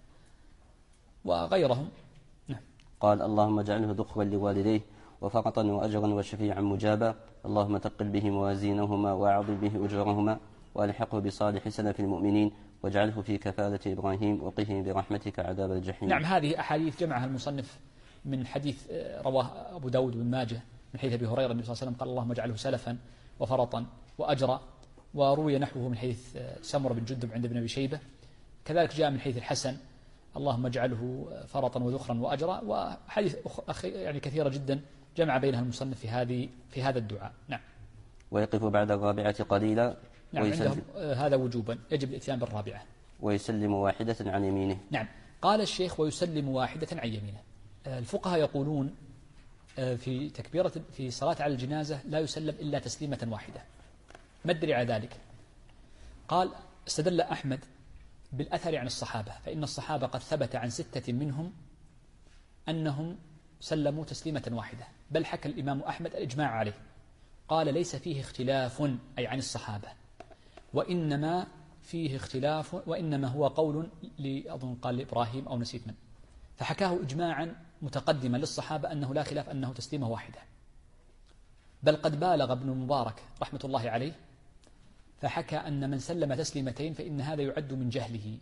وغيرهم. نعم. قال اللهم اجعله ذخرا لوالديه وفرطا وأجرا وشفيعا مجابا، اللهم ثقل به موازينهما وأعظم به أجورهما وألحقه بصالح سلف المؤمنين واجعله في كفالة إبراهيم وقه برحمتك عذاب الجحيم. نعم، هذه أحاديث جمعها المصنف من حديث رواه أبو داود بن ماجه من حديث أبي هريرة النبي صلى الله عليه وسلم قال اللهم اجعله سلفا وفرطا وأجرا، وروي نحوه من حديث سمر بن جندب عند ابن أبي شيبة، كذلك جاء من حديث الحسن اللهم اجعله فرطا وذخرا وأجرا، وحديث يعني كثيرة جدا جمع بينها المصنف في هذا الدعاء. نعم. ويقف بعد الرابعة قليلا. نعم، عندهم هذا وجوبا، يجب الاتيان بالرابعة. ويسلم واحدة عن يمينه. نعم. قال الشيخ ويسلم واحدة عن يمينه. الفقهاء يقولون في تكبيرة في صلاة على الجنازة لا يسلم إلا تسليمة واحدة. ما الدليل على ذلك؟ قال استدل أحمد بالأثر عن الصحابة، فإن الصحابة قد ثبت عن 6 منهم أنهم سلموا تسليمة واحدة، بل حكى الإمام أحمد الإجماع عليه، قال ليس فيه اختلاف أي عن الصحابة، وإنما فيه اختلاف وإنما هو قول أظن قال لإبراهيم أو نسيت من، فحكاه إجماعا متقدما للصحابة أنه لا خلاف أنه تسليمة واحدة، بل قد بالغ ابن المبارك رحمة الله عليه فحكى أن من سلم تسليمتين فإن هذا يعد من جهله،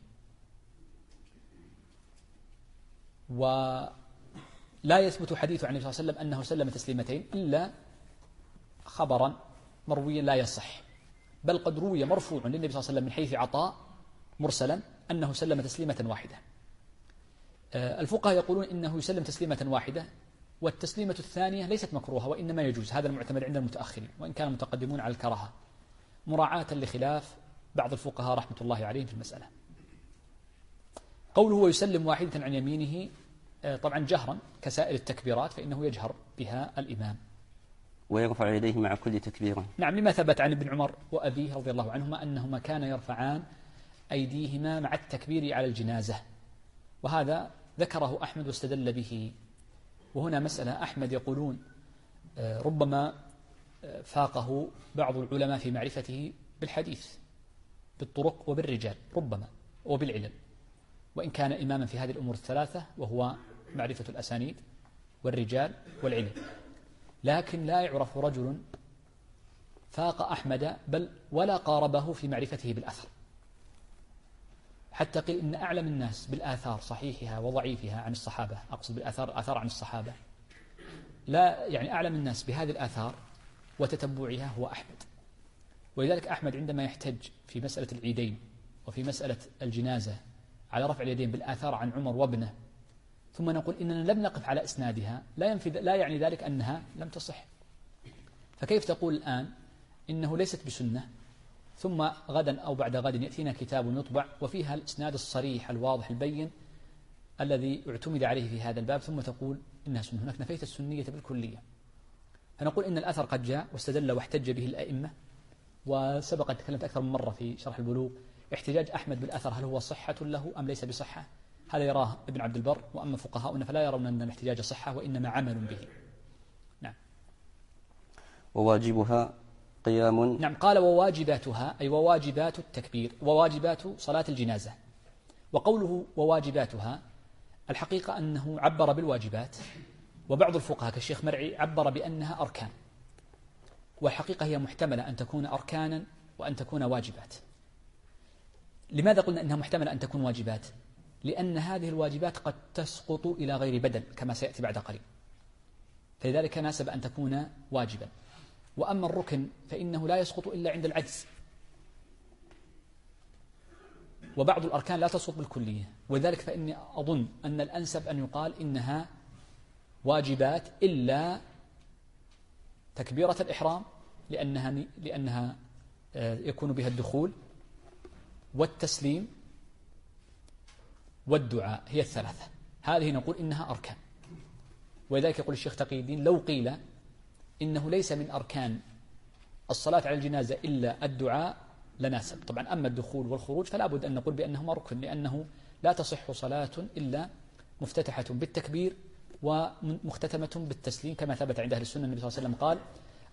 ولا يثبت حديث عن النبي صلى الله عليه وسلم أنه سلم تسليمتين إلا خبرا مرويا لا يصح، بل قد روي مرفوع للنبي صلى الله عليه وسلم من حيث عطاء مرسلا أنه سلم تسليمة واحدة. الفقهاء يقولون إنه يسلم تسليمة واحدة، والتسليمة الثانية ليست مكروهة وإنما يجوز، هذا المعتمد عند المتأخرين وإن كان المتقدمون على الكراهة، مراعاة لخلاف بعض الفقهاء رحمة الله عليهم في المسألة. قوله ويسلم واحدة عن يمينه طبعا جهرا كسائر التكبيرات، فإنه يجهر بها الإمام ويرفع يديه مع كل تكبيرة. نعم، لما ثبت عن ابن عمر وأبيه رضي الله عنهما أنهما كانا يرفعان أيديهما مع التكبير على الجنازة، وهذا ذكره أحمد واستدل به. وهنا مسألة، أحمد يقولون ربما فاقه بعض العلماء في معرفته بالحديث بالطرق وبالرجال ربما وبالعلل، وإن كان إماما في هذه الأمور الثلاثة وهو معرفة الأسانيد والرجال والعلل، لكن لا يعرف رجل فاق أحمد بل ولا قاربه في معرفته بالأثر، حتى قيل إن أعلم الناس بالآثار صحيحها وضعيفها عن الصحابة، أقصد بالآثار عن الصحابة، لا يعني أعلم الناس بهذه الآثار وتتبعها هو أحمد. ولذلك أحمد عندما يحتج في مسألة العيدين وفي مسألة الجنازة على رفع اليدين بالآثار عن عمر وابنه، ثم نقول إننا لم نقف على إسنادها، لا يعني ذلك أنها لم تصح. فكيف تقول الآن إنه ليست بسنة، ثم غدا أو بعد غد يأتينا كتاب يطبع وفيها الإسناد الصريح الواضح البين الذي اعتمد عليه في هذا الباب، ثم تقول إنها سنة، هناك نفيت السنية بالكلية. فنقول إن الأثر قد جاء واستدل واحتج به الأئمة، وسبق أن تكلمت أكثر من مرة في شرح البلوغ احتجاج أحمد بالأثر هل هو صحة له أم ليس بصحة، هذا يراه ابن عبد البر، وأما فقهاؤنا فلا يرون أن الاحتجاج صحة وإنما عمل به. نعم. وواجبها قيام. نعم، قال وواجباتها أي وواجبات التكبير وواجبات صلاة الجنازة. وقوله وواجباتها الحقيقة أنه عبر بالواجبات، وبعض الفقهاء كالشيخ مرعي عبر بأنها أركان، والحقيقة هي محتملة أن تكون أركانا وأن تكون واجبات. لماذا قلنا أنها محتملة أن تكون واجبات؟ لأن هذه الواجبات قد تسقط إلى غير بدل كما سيأتي بعد قليل، فلذلك ناسب أن تكون واجبا. وأما الركن فإنه لا يسقط إلا عند العجز، وبعض الأركان لا تسقط بالكلية، ولذلك فإني أظن أن الأنسب أن يقال إنها واجبات إلا تكبيرة الإحرام لأنها يكون بها الدخول والتسليم والدعاء، هي الثلاثة هذه نقول إنها أركان. ولذلك يقول الشيخ تقي الدين لو قيل إنه ليس من أركان الصلاة على الجنازة إلا الدعاء لناسب. طبعا أما الدخول والخروج فلا بد أن نقول بأنهما ركن، لأنه لا تصح صلاة إلا مفتتحة بالتكبير ومختتمة بالتسليم، كما ثبت عند أهل السنة النبي صلى الله عليه وسلم قال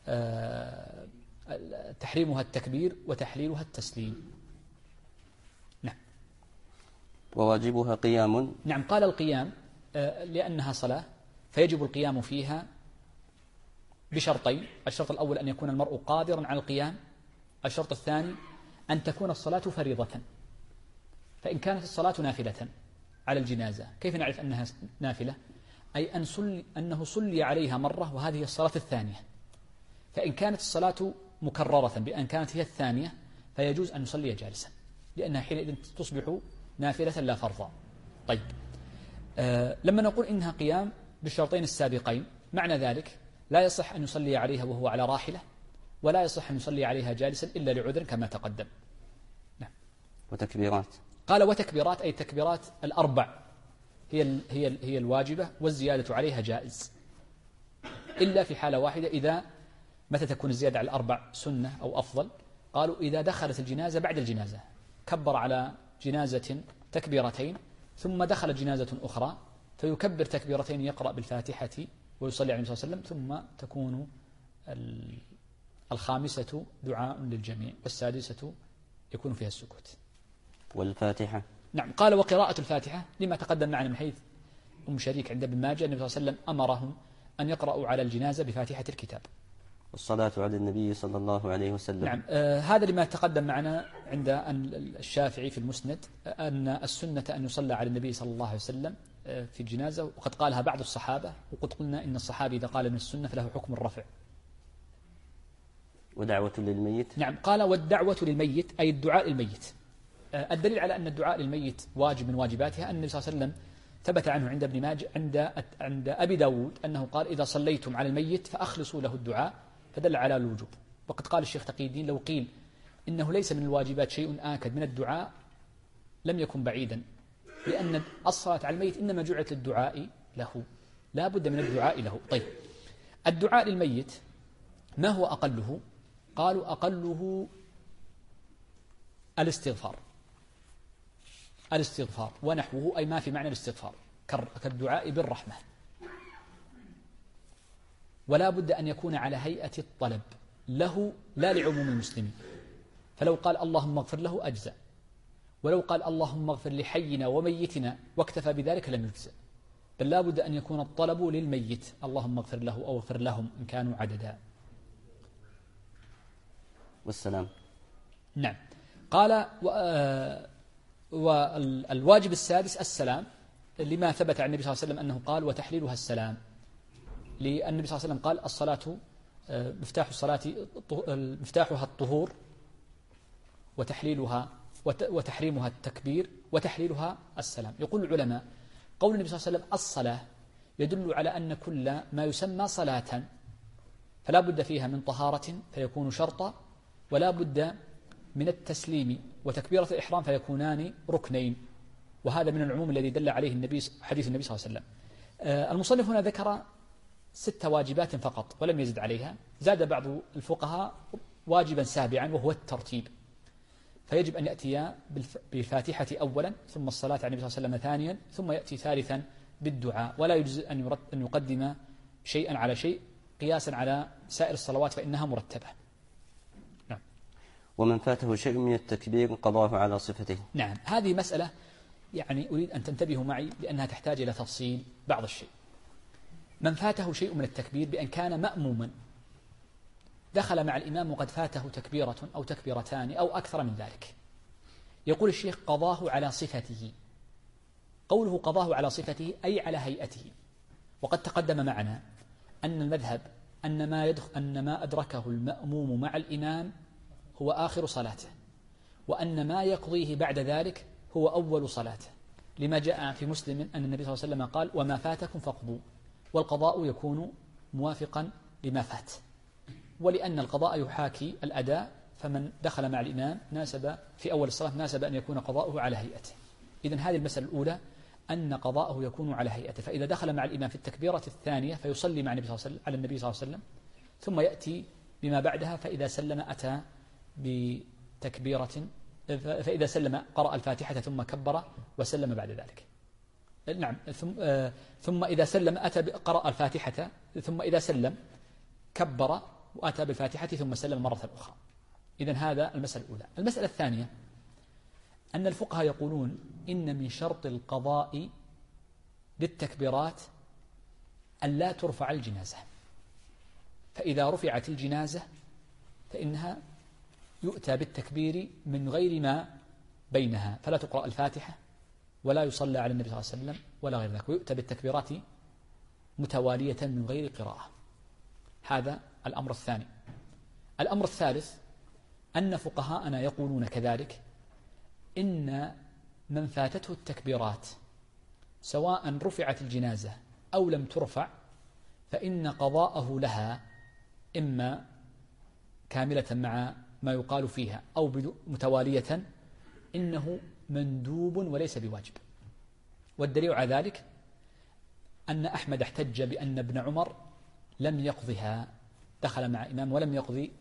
تحريمها التكبير وتحليلها التسليم. نعم. وواجبها قيام. نعم، قال القيام لأنها صلاة فيجب القيام فيها بشرطين: الشرط الأول أن يكون المرء قادرا على القيام، الشرط الثاني أن تكون الصلاة فريضة. فإن كانت الصلاة نافلة على الجنازة كيف نعرف أنها نافلة؟ أي أنه صلي عليها مرة وهذه الصلاة الثانية. فإن كانت الصلاة مكررة بأن كانت هي الثانية فيجوز أن يصلي جالسا، لأنها حينئذ تصبح نافلة لا فرضا. طيب، لما نقول إنها قيام بالشرطين السابقين معنى ذلك لا يصح أن يصلي عليها وهو على راحلة، ولا يصح أن يصلي عليها جالسا إلا لعذر كما تقدم. نعم. وتكبيرات. قال وتكبيرات أي التكبيرات الأربع هي الواجبة، والزيادة عليها جائز إلا في حالة واحدة. إذا متى تكون الزيادة على الأربع سنة أو أفضل؟ قالوا إذا دخلت الجنازة بعد الجنازة، كبر على جنازة تكبيرتين ثم دخلت جنازة أخرى فيكبر تكبيرتين يقرأ بالفاتحة ويصلي عليه الصلاة والسلام، ثم تكون الخامسة دعاء للجميع، والسادسة يكون فيها السكوت. والفاتحة. نعم. قال وقراءة الفاتحة لما تقدم معنا من حيث أم شريك عند ابن ماجه النبي صلى الله عليه وسلم أمرهم أن يقرأوا على الجنازة بفاتحة الكتاب. والصلاة على النبي صلى الله عليه وسلم. نعم. هذا لما تقدم معنا عند الشافعي في المسند أن السنة أن يصلى على النبي صلى الله عليه وسلم في الجنازة، وقد قالها بعض الصحابة، وقد قلنا إن الصحابي إذا قال من السنة فله حكم الرفع. ودعوة للميت. نعم. قال والدعوة للميت أي الدعاء للميت. الدليل على أن الدعاء للميت واجب من واجباتها أن النبي صلى الله عليه وسلم ثبت عنه عند ابن ماجه عند أبي داود أنه قال إذا صليتم على الميت فأخلصوا له الدعاء، فدل على الوجوب. وقد قال الشيخ تقي الدين لو قيل إنه ليس من الواجبات شيء آكد من الدعاء لم يكن بعيدا، لأن الصلاة على الميت إنما جعلت للدعاء له، لا بد من الدعاء له. طيب، الدعاء للميت ما هو أقله؟ قالوا أقله الاستغفار ونحوه، أي ما في معنى الاستغفار كالدعاء بالرحمة، ولا بد أن يكون على هيئة الطلب له لا لعموم المسلمين. فلو قال اللهم اغفر له أجزأ، ولو قال اللهم اغفر لحينا وميتنا واكتفى بذلك لم يجزأ، بل لا بد أن يكون الطلب للميت اللهم اغفر له أو اغفر لهم إن كانوا عددا. والسلام. نعم. قال والواجب السادس السلام، لما ثبت عن النبي صلى الله عليه وسلم أنه قال وتحليلها السلام، لأن النبي صلى الله عليه وسلم قال الصلاة مفتاح الصلاة مفتاحها الطهور وتحريمها التكبير وتحليلها السلام. يقول العلماء قول النبي صلى الله عليه وسلم الصلاة يدل على أن كل ما يسمى صلاة فلا بد فيها من طهارة فيكون شرطا، ولا بد من التسليم وتكبيرة الإحرام فيكونان ركنين، وهذا من العموم الذي دل عليه حديث النبي صلى الله عليه وسلم. المصنف هنا ذكر 6 واجبات فقط ولم يزد عليها، زاد بعض الفقهاء واجبا سابعا وهو الترتيب، فيجب أن يأتي بالفاتحة أولا ثم الصلاة على النبي صلى الله عليه وسلم ثانيا ثم يأتي ثالثا بالدعاء، ولا يجوز أن يقدم شيئا على شيء قياسا على سائر الصلوات فإنها مرتبة. نعم. ومن فاته شيء من التكبير قضاه على صفته. نعم. هذه مسألة يعني أريد أن تنتبهوا معي لأنها تحتاج إلى تفصيل بعض الشيء. من فاته شيء من التكبير بأن كان مأموما دخل مع الإمام وقد فاته تكبيرة أو تكبيرتان أو أكثر من ذلك، يقول الشيخ قضاه على صفته. قوله قضاه على صفته أي على هيئته. وقد تقدم معنا أن المذهب أن ما أدركه المأموم مع الإمام هو آخر صلاته، وأن ما يقضيه بعد ذلك هو أول صلاته، لما جاء في مسلم أن النبي صلى الله عليه وسلم قال وما فاتكم فاقضوا، والقضاء يكون موافقا لما فات. ولأن القضاء يحاكي الأداء، فمن دخل مع الإمام ناسب في أول الصلاة ناسب أن يكون قضاؤه على هيئته. إذن هذه المسألة الأولى، أن قضاءه يكون على هيئته، فإذا دخل مع الإمام في التكبيرة الثانية فيصلي مع النبي صلى الله عليه وسلم على النبي صلى الله عليه وسلم، ثم يأتي بما بعدها، فإذا سلم أتى بتكبيرة، فإذا سلم قرأ الفاتحة ثم كبر وسلم بعد ذلك. نعم، ثم إذا سلم أتى قرأ الفاتحة، ثم إذا سلم كبر وأتى بالفاتحة ثم سلم مرة أخرى. إذن هذا المسألة الأولى. المسألة الثانية أن الفقهاء يقولون إن من شرط القضاء للتكبيرات أن لا ترفع الجنازة، فإذا رفعت الجنازة فإنها يؤتى بالتكبير من غير ما بينها، فلا تقرأ الفاتحة ولا يصلى على النبي صلى الله عليه وسلم ولا غير ذلك، ويؤتى بالتكبيرات متوالية من غير قراءة. هذا الأمر الثاني. الأمر الثالث أن فقهاءنا يقولون كذلك إن من فاتته التكبيرات سواء رفعت الجنازة أو لم ترفع فإن قضاءه لها إما كاملة مع ما يقال فيها أو متوالية إنه مندوب وليس بواجب. والدليل على ذلك أن أحمد احتج بأن ابن عمر لم يقضها، دخل مع إمام ولم يقضي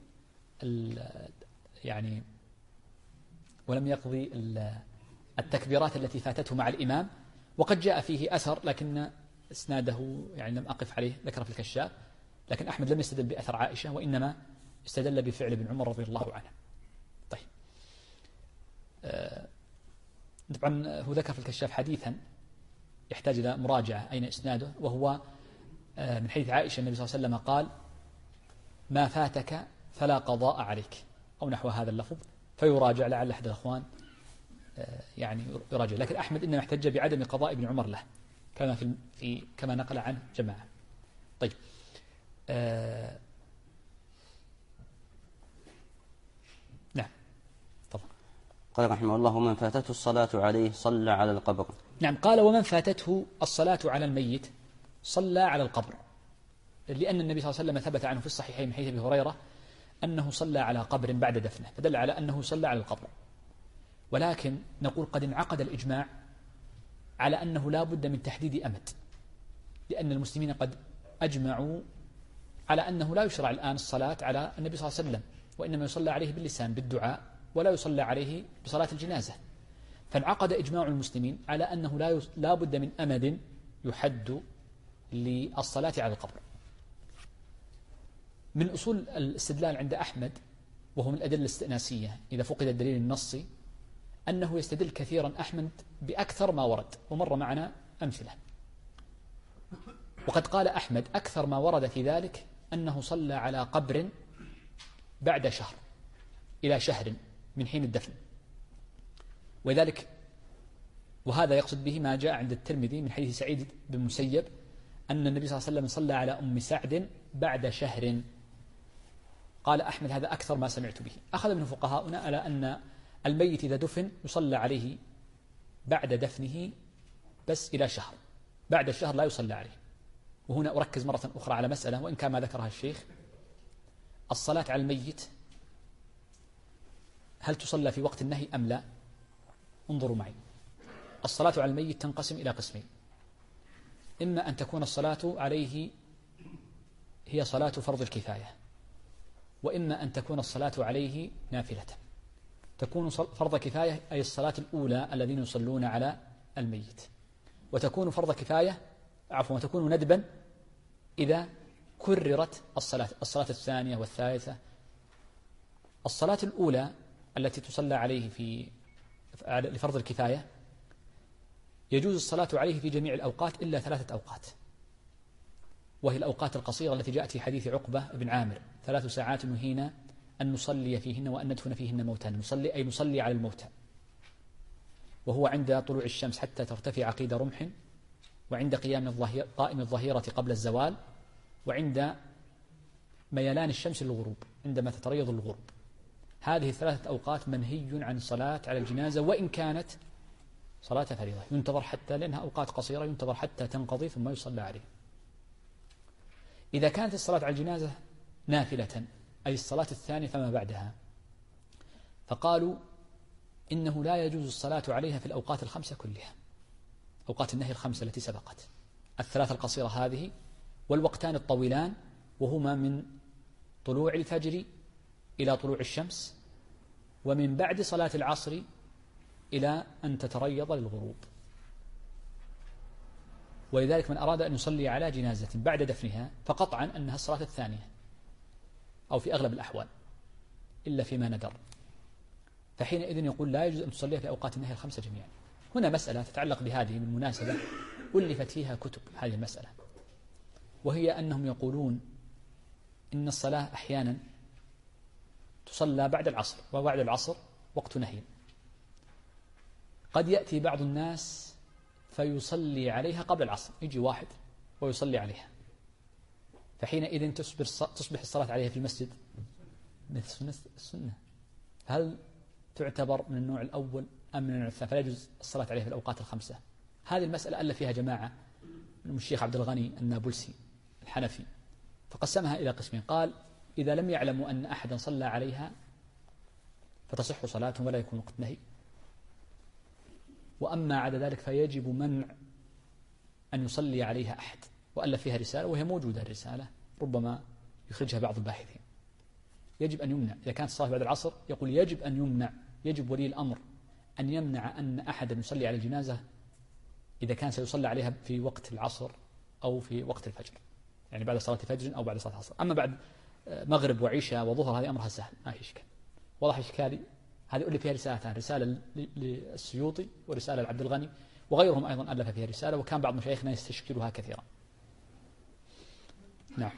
التكبيرات التي فاتته مع الإمام، وقد جاء فيه أثر لكن إسناده لم أقف عليه، ذكر في الكشاف، لكن أحمد لم يستدل بأثر عائشة وإنما استدل بفعل ابن عمر رضي الله عنه. طيب، طبعا هو ذكر في الكشاف حديثا يحتاج إلى مراجعة أين إسناده، وهو من حديث عائشة النبي صلى الله عليه وسلم قال: ما فاتك فلا قضاء عليك، أو نحو هذا اللفظ، فيراجع لعل أحد الأخوان يراجع. لكن أحمد إنما احتج بعدم قضاء ابن عمر له كما نقل عنه جماعة. طيب، نعم، تفضل. قال رحمه الله: ومن فاتته الصلاة عليه صلى على القبر. نعم، قال: ومن فاتته الصلاة على الميت صلى على القبر، لأن النبي صلى الله عليه وسلم ثبت عنه في الصحيحين من حديث أبي هريرة أنه صلى على قبر بعد دفنه، فدل على أنه صلى على القبر. ولكن نقول قد انعقد الإجماع على أنه لا بد من تحديد أمد، لأن المسلمين قد أجمعوا على أنه لا يشرع الآن الصلاة على النبي صلى الله عليه وسلم، وإنما يصلى عليه باللسان بالدعاء، ولا يصلى عليه بصلاة الجنازة. فانعقد إجماع المسلمين على أنه لا بد من أمد يحد للصلاة على القبر. من أصول الاستدلال عند أحمد، وهو من الأدلة الاستئناسية إذا فقد الدليل النصي، أنه يستدل كثيرا أحمد بأكثر ما ورد، ومر معنا أمثلة. وقد قال أحمد أكثر ما ورد في ذلك أنه صلى على قبر بعد شهر إلى شهر من حين الدفن، وهذا يقصد به ما جاء عند الترمذي من حديث سعيد بن مسيب أن النبي صلى الله عليه وسلم صلى على أم سعد بعد شهر. قال أحمد هذا أكثر ما سمعت به. أخذ منه فقهاؤنا على أن الميت إذا دفن يصلى عليه بعد دفنه بس إلى شهر، بعد الشهر لا يصلى عليه. وهنا أركز مرة أخرى على مسألة وإن كان ما ذكرها الشيخ: الصلاة على الميت هل تصلى في وقت النهي أم لا؟ انظروا معي، الصلاة على الميت تنقسم إلى قسمين: إما أن تكون الصلاة عليه هي صلاة فرض الكفاية، وإما أن تكون الصلاة عليه نافلة. تكون فرض كفاية أي الصلاة الأولى الذين يصلون على الميت، وتكون فرض كفاية وتكون ندبا إذا كررت الصلاة الثانية والثالثة. الصلاة الأولى التي تصلى عليه لفرض الكفاية يجوز الصلاة عليه في جميع الأوقات إلا 3 أوقات، وهي الأوقات القصيرة التي جاءت في حديث عقبة بن عامر: 3 ساعات نهينا أن نصلي فيهن وأن ندفن فيهن موتى. نصلي على الموتى، وهو عند طلوع الشمس حتى ترتفع قيد رمح، وعند قائم الظهيرة قبل الزوال، وعند ميلان الشمس للغروب عندما تتريض الغروب. هذه 3 أوقات منهي عن الصلاة على الجنازة وإن كانت صلاة فريضة، ينتظر حتى، لأنها أوقات قصيرة، ينتظر حتى تنقضي ثم يصلى عليه. إذا كانت الصلاة على الجنازة نافلة أي الصلاة الثانية فما بعدها. فقالوا إنه لا يجوز الصلاة عليها في الأوقات الخمسة كلها، أوقات النهي الخمسة التي سبقت، الثلاث القصيرة هذه والوقتان الطويلان، وهما من طلوع الفجر إلى طلوع الشمس، ومن بعد صلاة العصر إلى أن تتريض للغروب. ولذلك من أراد أن يصلي على جنازة بعد دفنها فقطعا أنها الصلاة الثانية، أو في أغلب الأحوال إلا فيما ندر، فحينئذ يقول لا يجوز أن تصليها في أوقات النهي الخمسة جميعا. هنا مسألة تتعلق بهذه بالمناسبة ألفت فيها كتب هذه المسألة، وهي أنهم يقولون إن الصلاة أحيانا تصلى بعد العصر، وبعد العصر وقت نهي، قد يأتي بعض الناس فيصلي عليها قبل العصر، يجي واحد ويصلي عليها، فحينئذ تصبح الصلاة عليها في المسجد مثل السنة. هل تعتبر من النوع الأول أم من النوع الثاني؟ فلا يجوز الصلاة عليها في الأوقات الخمسة. هذه المسألة ألف فيها جماعة من الشيخ عبد الغني النابلسي الحنفي، فقسمها إلى قسمين. قال إذا لم يعلموا أن أحدا صلى عليها فتصح صلاتهم ولا يكون وقت نهي، وأما عدا ذلك فيجب منع أن يصلي عليها أحد، وألف فيها رسالة وهي موجودة الرسالة، ربما يخرجها بعض الباحثين. يجب أن يمنع إذا كانت الصلاة بعد العصر، يقول يجب أن يمنع، يجب ولي الأمر أن يمنع أن أحدا يصلي على الجنازة إذا كان سيصلى عليها في وقت العصر أو في وقت الفجر، يعني بعد صلاة فجر أو بعد صلاة العصر. أما بعد مغرب وعشاء وظهر هذه أمرها سهل، ما في إشكال. واضح إشكالي؟ هذه ألف فيها رسالتان، رسالة للسيوطي ورسالة لعبد الغني، وغيرهم أيضا ألف فيها رسالة، وكان بعض مشايخنا يستشكلها كثيرا. نعم.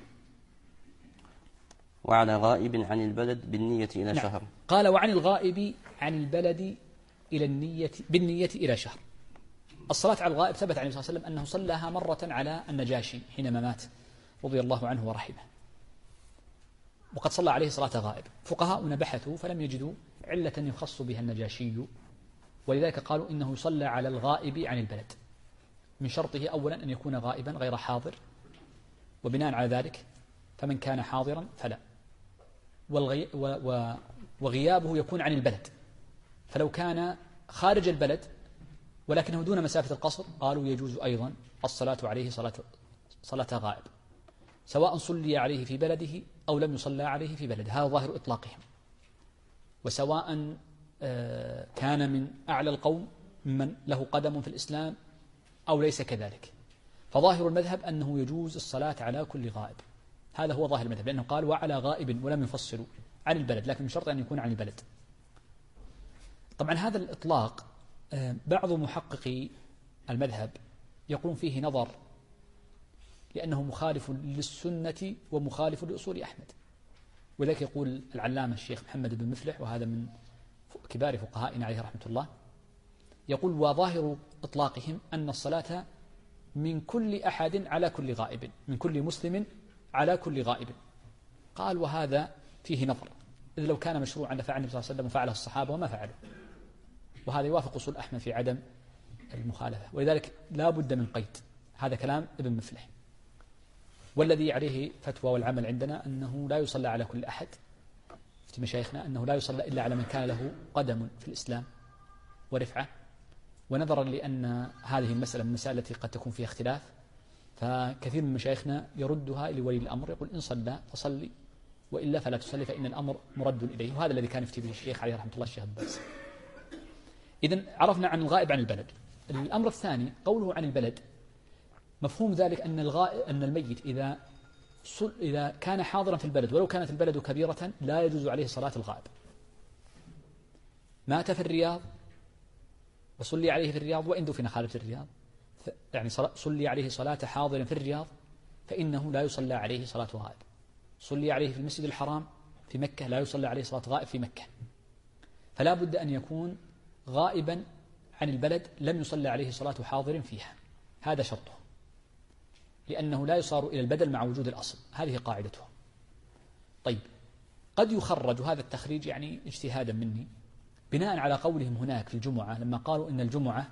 وعلى غائب عن البلد بالنية إلى نعم. شهر. قال وعن الغائب عن البلد إلى بالنية إلى شهر. الصلاة على الغائب ثبت عن النبي صلى الله عليه وسلم أنه صلاها مرة على النجاشي حينما مات رضي الله عنه ورحمه، وقد صلى عليه صلاة غائب. فقهاؤنا بحثوا فلم يجدوا علة يخص بها النجاشي، ولذلك قالوا إنه يصلى على الغائب عن البلد، من شرطه أولا أن يكون غائبا غير حاضر، وبناء على ذلك فمن كان حاضرا فلا، وغيابه يكون عن البلد، فلو كان خارج البلد ولكنه دون مسافة القصر قالوا يجوز أيضا الصلاة عليه صلاة غائب، سواء صلي عليه في بلده أو لم يصلى عليه في بلده، هذا ظاهر إطلاقهم. وسواء كان من أعلى القوم ممن له قدم في الإسلام أو ليس كذلك، فظاهر المذهب أنه يجوز الصلاة على كل غائب، هذا هو ظاهر المذهب، لأنه قال وعلى غائب ولم يفصلوا عن البلد، لكن من شرط أن يكون عن البلد. طبعا هذا الإطلاق بعض محققي المذهب يقولون فيه نظر، لأنه مخالف للسنة ومخالف لأصول أحمد، ولذلك يقول العلامة الشيخ محمد بن مفلح، وهذا من كبار فقهائنا عليه رحمة الله، يقول وظاهر إطلاقهم أن الصلاة من كل أحد على كل غائب، من كل مسلم على كل غائب. قال وهذا فيه نظر، إذ لو كان مشروعا لفعل النبي صلى الله عليه وسلم وفعله الصحابة وما فعلوا، وهذا يوافق أصول أحمد في عدم المخالفة، ولذلك لا بد من قيد. هذا كلام ابن مفلح، والذي عليه فتوى والعمل عندنا أنه لا يصلى على كل أحد، في مشايخنا أنه لا يصلى إلا على من كان له قدم في الإسلام ورفعة. ونظرا لأن هذه المسألة من المسائل التي قد تكون فيها اختلاف، فكثير من مشايخنا يردها لولي الأمر، يقول إن صلى فصلي وإلا فلا تصلي فإن الأمر مرد إليه، وهذا الذي كان يفتي به الشيخ عليه رحمة الله الشيخ الباز. إذن عرفنا عن الغائب عن البلد. الأمر الثاني قوله عن البلد، مفهوم ذلك أن الميت إذا كان حاضرا في البلد ولو كانت البلد كبيرة لا يجوز عليه صلاة الغائب. مات في الرياض وصلي عليه في الرياض وإن دفن خارج الرياض، يعني صلي عليه صلاة حاضر في الرياض فإنه لا يصلى عليه صلاة غائب. صلي عليه في المسجد الحرام في مكة لا يصلى عليه صلاة غائب في مكة، فلا بد أن يكون غائبا عن البلد لم يصلى عليه صلاة حاضر فيها، هذا شرطه، لأنه لا يصار إلى البدل مع وجود الأصل، هذه قاعدته. طيب قد يخرج هذا التخريج يعني اجتهادا مني بناء على قولهم هناك في الجمعة، لما قالوا إن الجمعة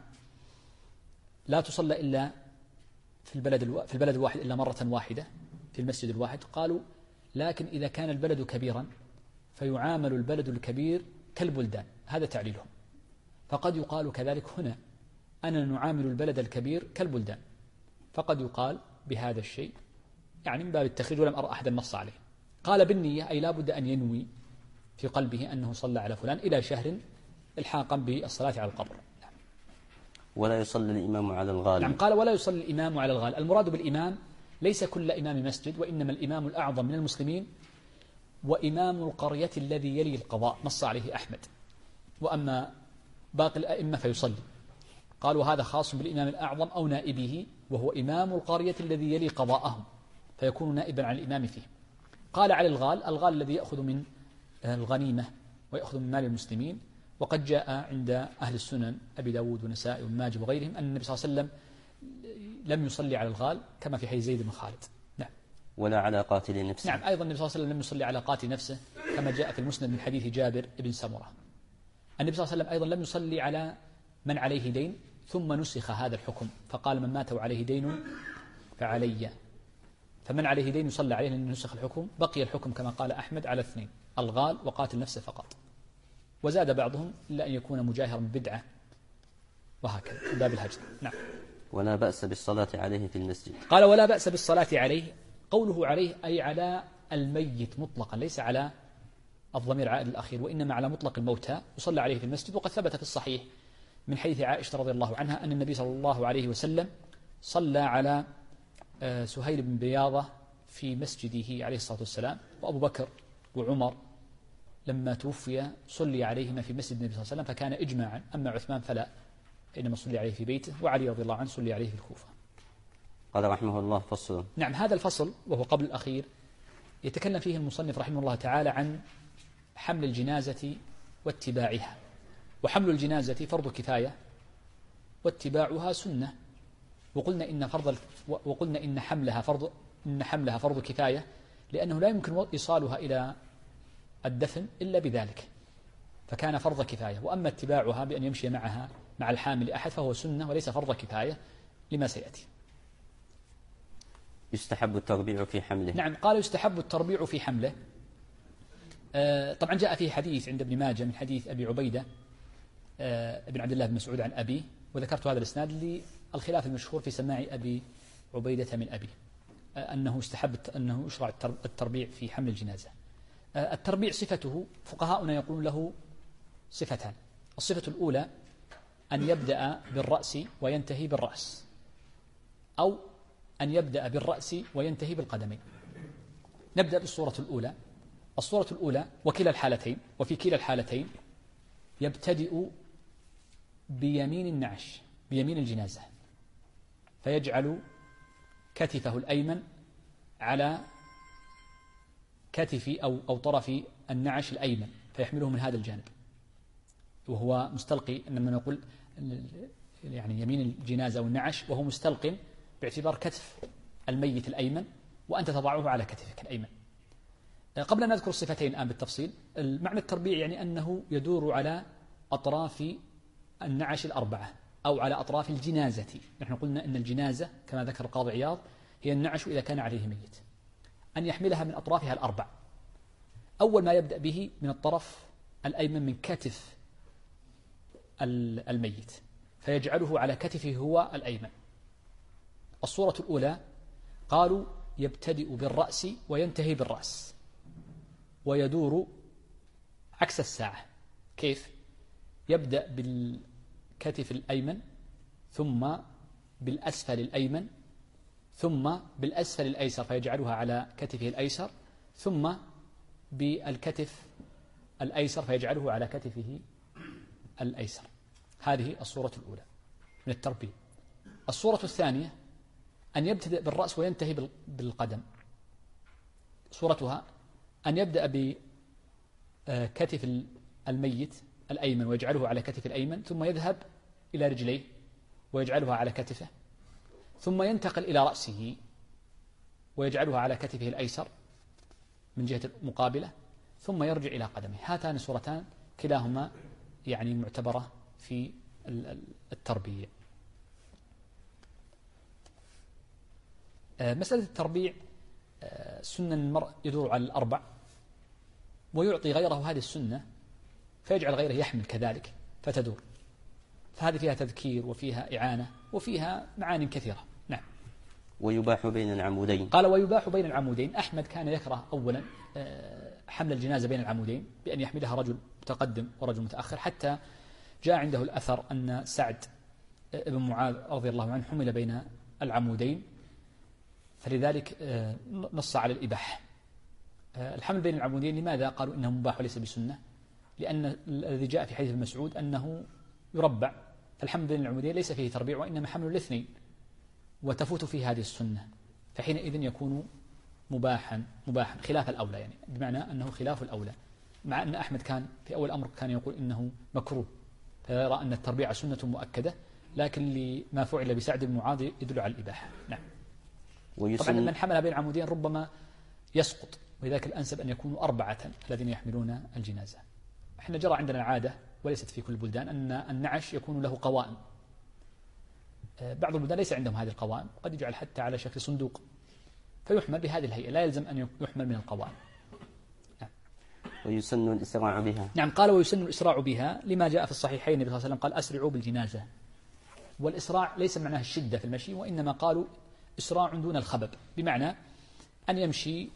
لا تصلى إلا في البلد الواحد إلا مرة واحدة في المسجد الواحد، قالوا لكن إذا كان البلد كبيرا فيعامل البلد الكبير كالبلدان، هذا تعليلهم. فقد يقال كذلك هنا أننا نعامل البلد الكبير كالبلدان، فقد يقال بهذا الشيء يعني من باب التخريج، ولم أرى أحدا نص عليه. قال بالنية أي لا بد أن ينوي في قلبه أنه صلى على فلان إلى شهر إلحاقا بالصلاة على القبر. ولا يصلي الإمام على الغال. نعم، قال ولا يصلي الإمام على الغال. المراد بالإمام ليس كل إمام مسجد، وإنما الإمام الأعظم من المسلمين وإمام القرية الذي يلي القضاء، نص عليه أحمد. وأما باقي الأئمة فيصلي. قالوا هذا خاص بالإمام الأعظم أو نائبه، وهو إمام القرية الذي يلي قضاءهم فيكون نائبا عن الإمام فيه. قال على الغال، الغال الذي يأخذ من الغنيمة ويأخذ من مال المسلمين. وقد جاء عند أهل السنن أبي داود ونسائي وماجه وغيرهم أن النبي صلى الله عليه وسلم لم يصلي على الغال كما في حديث زيد بن خالد. نعم. ولا على قاتل نفسه. نعم، أيضا النبي صلى الله عليه وسلم لم يصلي على قاتل نفسه كما جاء في المسند من حديث جابر بن سمرة. النبي صلى الله عليه وسلم أيضا لم يصلي على من عليه دين ثم نسخ هذا الحكم، فقال من مات وعليه دين فعلي، فمن عليه دين يصلى عليه لأن نسخ الحكم. بقي الحكم كما قال أحمد على اثنين، الغال وقاتل نفسه فقط. وزاد بعضهم إلا أن يكون مجاهرا بدعة وهكذا من باب الهجر. نعم. ولا بأس بالصلاة عليه في المسجد. قال ولا بأس بالصلاة عليه، قوله عليه أي على الميت مطلقا، ليس على الضمير عائد الأخير، وإنما على مطلق الموتى يصلى عليه في المسجد. وقد ثبت في الصحيح من حديث عائشة رضي الله عنها أن النبي صلى الله عليه وسلم صلى على سهيل بن بياضة في مسجده عليه الصلاة والسلام، وأبو بكر وعمر لما توفي صلي عليهما في مسجد النبي صلى الله عليه وسلم فكان إجماعا. أما عثمان فلا، إنما صلي عليه في بيته، وعلي رضي الله عنه صلي عليه في الكوفة. قال رحمه الله فصل. نعم، هذا الفصل وهو قبل الأخير يتكلم فيه المصنف رحمه الله تعالى عن حمل الجنازة واتباعها. وحمل الجنازة فرض كفاية واتباعها سنة. وقلنا إن حملها فرض كفاية لأنه لا يمكن إيصالها إلى الدفن إلا بذلك، فكان فرض كفاية. وأما اتباعها بأن يمشي معها مع الحامل أحد فهو سنة وليس فرض كفاية لما سيأتي. يستحب التربيع في حمله. نعم، قال يستحب التربيع في حمله. طبعا جاء فيه حديث عند ابن ماجه من حديث أبي عبيدة ابن عبد الله بن مسعود عن أبيه، وذكرت هذا الإسناد للخلاف المشهور في سماع أبي عبيدة من أبيه أنه يشرع التربيع في حمل الجنازة. التربيع صفته فقهاؤنا يقولون له صفتان. الصفة الأولى أن يبدأ بالرأس وينتهي بالرأس، أو أن يبدأ بالرأس وينتهي بالقدمين. نبدأ بالصورة الأولى. الصورة الأولى وكلا الحالتين، وفي كلا الحالتين يبتدئ بيمين النعش، بيمين الجنازة، فيجعل كتفه الأيمن على كتف أو طرف النعش الأيمن فيحمله من هذا الجانب، وهو مستلقي. إنما نقول يعني يمين الجنازة والنعش وهو مستلق باعتبار كتف الميت الأيمن، وأنت تضعه على كتفك الأيمن. قبل أن نذكر الصفتين الآن بالتفصيل، المعنى التربيع يعني أنه يدور على أطراف النعش الأربعة أو على أطراف الجنازة. نحن قلنا أن الجنازة كما ذكر القاضي عياض هي النعش إذا كان عليه ميت، أن يحملها من أطرافها الأربع. أول ما يبدأ به من الطرف الأيمن من كتف الميت فيجعله على كتفه هو الأيمن. الصورة الأولى قالوا يبتدئ بالرأس وينتهي بالرأس، ويدور عكس الساعة. كيف؟ يبدأ بالكتف الأيمن ثم بالأسفل الأيمن ثم بالأسفل الأيسر فيجعلها على كتفه الأيسر، ثم بالكتف الأيسر فيجعله على كتفه الأيسر. هذه الصورة الأولى من التربية. الصورة الثانية أن يبتدئ بالرأس وينتهي بالقدم. صورتها أن يبدأ بكتف الميت الأيمن ويجعله على كتف الأيمن، ثم يذهب إلى رجليه ويجعلها على كتفه، ثم ينتقل إلى رأسه ويجعلها على كتفه الأيسر من جهة المقابلة، ثم يرجع إلى قدمه. هاتان صورتان كلاهما يعني معتبرة في التربية. مسألة التربيع السنة المرء يدور على الأربع ويعطي غيره هذه السنة فيجعل غيره يحمل كذلك فتدور، فهذه فيها تذكير وفيها إعانة وفيها معان كثيرة. نعم. ويباح بين العمودين. قال ويباح بين العمودين. أحمد كان يكره أولا حمل الجنازة بين العمودين بأن يحملها رجل متقدم ورجل متأخر، حتى جاء عنده الأثر أن سعد بن معاذ رضي الله عنه حمل بين العمودين، فلذلك نص على الإباحة. الحمل بين العمودين لماذا؟ قالوا إنه مباح وليس بسنة، لأن الذي جاء في حديث ابن مسعود أنه يربع، فالحمل بين العمودين ليس فيه تربيع وإنما حمل الاثنين، وتفوت فيه هذه السنة، فحينئذ يكون مباحا خلاف الأولى، يعني بمعنى أنه خلاف الأولى، مع أن أحمد كان في أول الأمر كان يقول إنه مكروه، فيرى أن التربيع سنة مؤكدة، لكن لما فعل بسعد بن معاذ يدل على الإباحة. نعم. طبعا من حمل بين العمودين ربما يسقط، ولذلك الأنسب أن يكونوا 4 الذين يحملون الجنازة. احنا جرى عندنا عادة وليست في كل البلدان أن النعش يكون له قوائم، بعض البلدان ليس عندهم هذه القوائم، قد يجعل حتى على شكل صندوق فيحمل بهذه الهيئة، لا يلزم أن يحمل من القوائم. نعم. ويسن الإسراع بها. نعم. قال ويسن الإسراع بها لما جاء في الصحيحين النبي صلى الله عليه وسلم قال أسرعوا بالجنازة، والإسراع ليس معناه الشدة في المشي، وإنما قالوا إسراع دون الخبب، بمعنى أن يمشي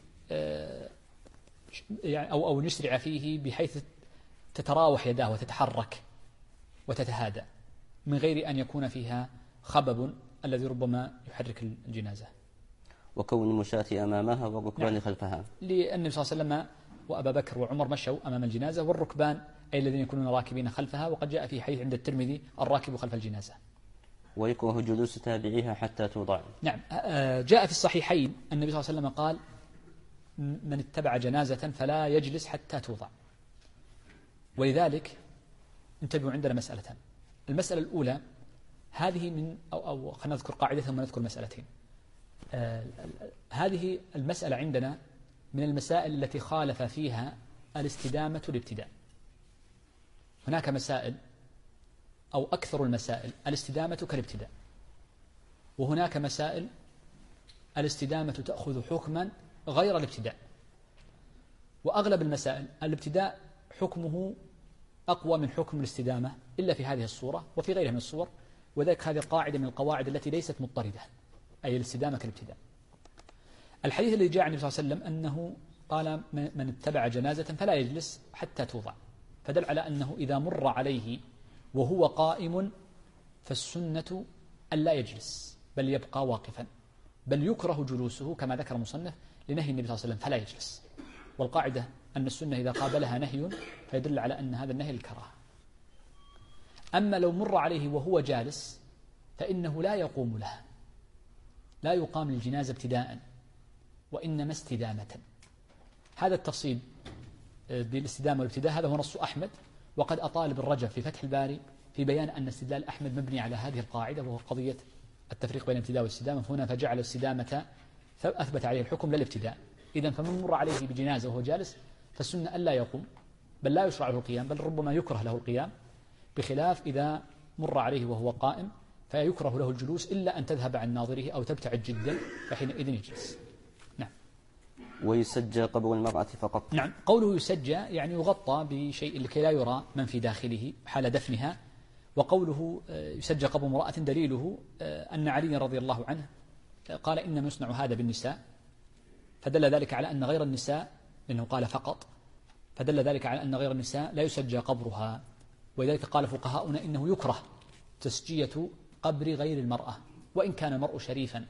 يعني أو نسرع فيه بحيث تتراوح يداه وتتحرك وتتهادى من غير أن يكون فيها خبب الذي ربما يحرك الجنازة. وكون المشاة أمامها والركبان نعم. لأن خلفها، النبي صلى الله عليه وسلم وأبا بكر وعمر مشوا أمام الجنازة، والركبان أي الذين يكونون راكبين خلفها، وقد جاء في حديث عند الترمذي الراكب خلف الجنازة. ويكره جلوس تابعيها حتى توضع. نعم. جاء في الصحيحين النبي صلى الله عليه وسلم قال من اتبع جنازة فلا يجلس حتى توضع. ولذلك انتبهوا عندنا مسألتان. المسألة الأولى هذه من أو خلينا نذكر قاعدة ثم نذكر مسألتين. هذه المسألة عندنا من المسائل التي خالف فيها الاستدامة الابتداء. هناك مسائل أو أكثر المسائل الاستدامة كالابتداء، وهناك مسائل الاستدامة تأخذ حكما غير الابتداء، وأغلب المسائل الابتداء حكمه أقوى من حكم الاستدامة إلا في هذه الصورة وفي غيرها من الصور، وذلك هذه قاعدة من القواعد التي ليست مضطردة، أي الاستدامة كالابتداء. الحديث الذي جاء عن النبي صلى الله عليه وسلم أنه قال من اتبع جنازة فلا يجلس حتى توضع، فدل على أنه إذا مر عليه وهو قائم فالسنة ألا يجلس بل يبقى واقفا، بل يكره جلوسه كما ذكر المصنف لنهي النبي صلى الله عليه وسلم فلا يجلس. والقاعدة أن السنة إذا قابلها نهي فيدل على أن هذا النهي الكراهة. أما لو مر عليه وهو جالس فإنه لا يقوم لها، لا يقام للجنازة ابتداء وإنما استدامة. هذا التفصيل بالاستدامة والابتداء هذا هو نص أحمد، وقد أطال ابن رجب في فتح الباري في بيان أن استدلال أحمد مبني على هذه القاعدة، وهو قضية التفريق بين الابتداء والاستدامة. هنا فجعل الاستدامة فأثبت عليه الحكم لا الابتداء. إذن فمن مر عليه بجنازة وهو جالس فالسنة ألا يقوم، بل لا يشرع له القيام، بل ربما يكره له القيام، بخلاف إذا مر عليه وهو قائم فيكره له الجلوس إلا أن تذهب عن ناظره أو تبتعد جدا فحينئذ يجلس. نعم. ويسجى قبر المرأة فقط. نعم. قوله يسجى يعني يغطى بشيء لكي لا يرى من في داخله حال دفنها. وقوله يسجى قبر امرأة دليله أن علي رضي الله عنه قال إنما يصنع هذا بالنساء، فدل ذلك على أن غير النساء، لأنه قال فقط، فدل ذلك على أن غير النساء لا يسجى قبرها. ولذلك قال فقهاؤنا إنه يكره تسجية قبر غير المرأة وإن كان المرء شريفا،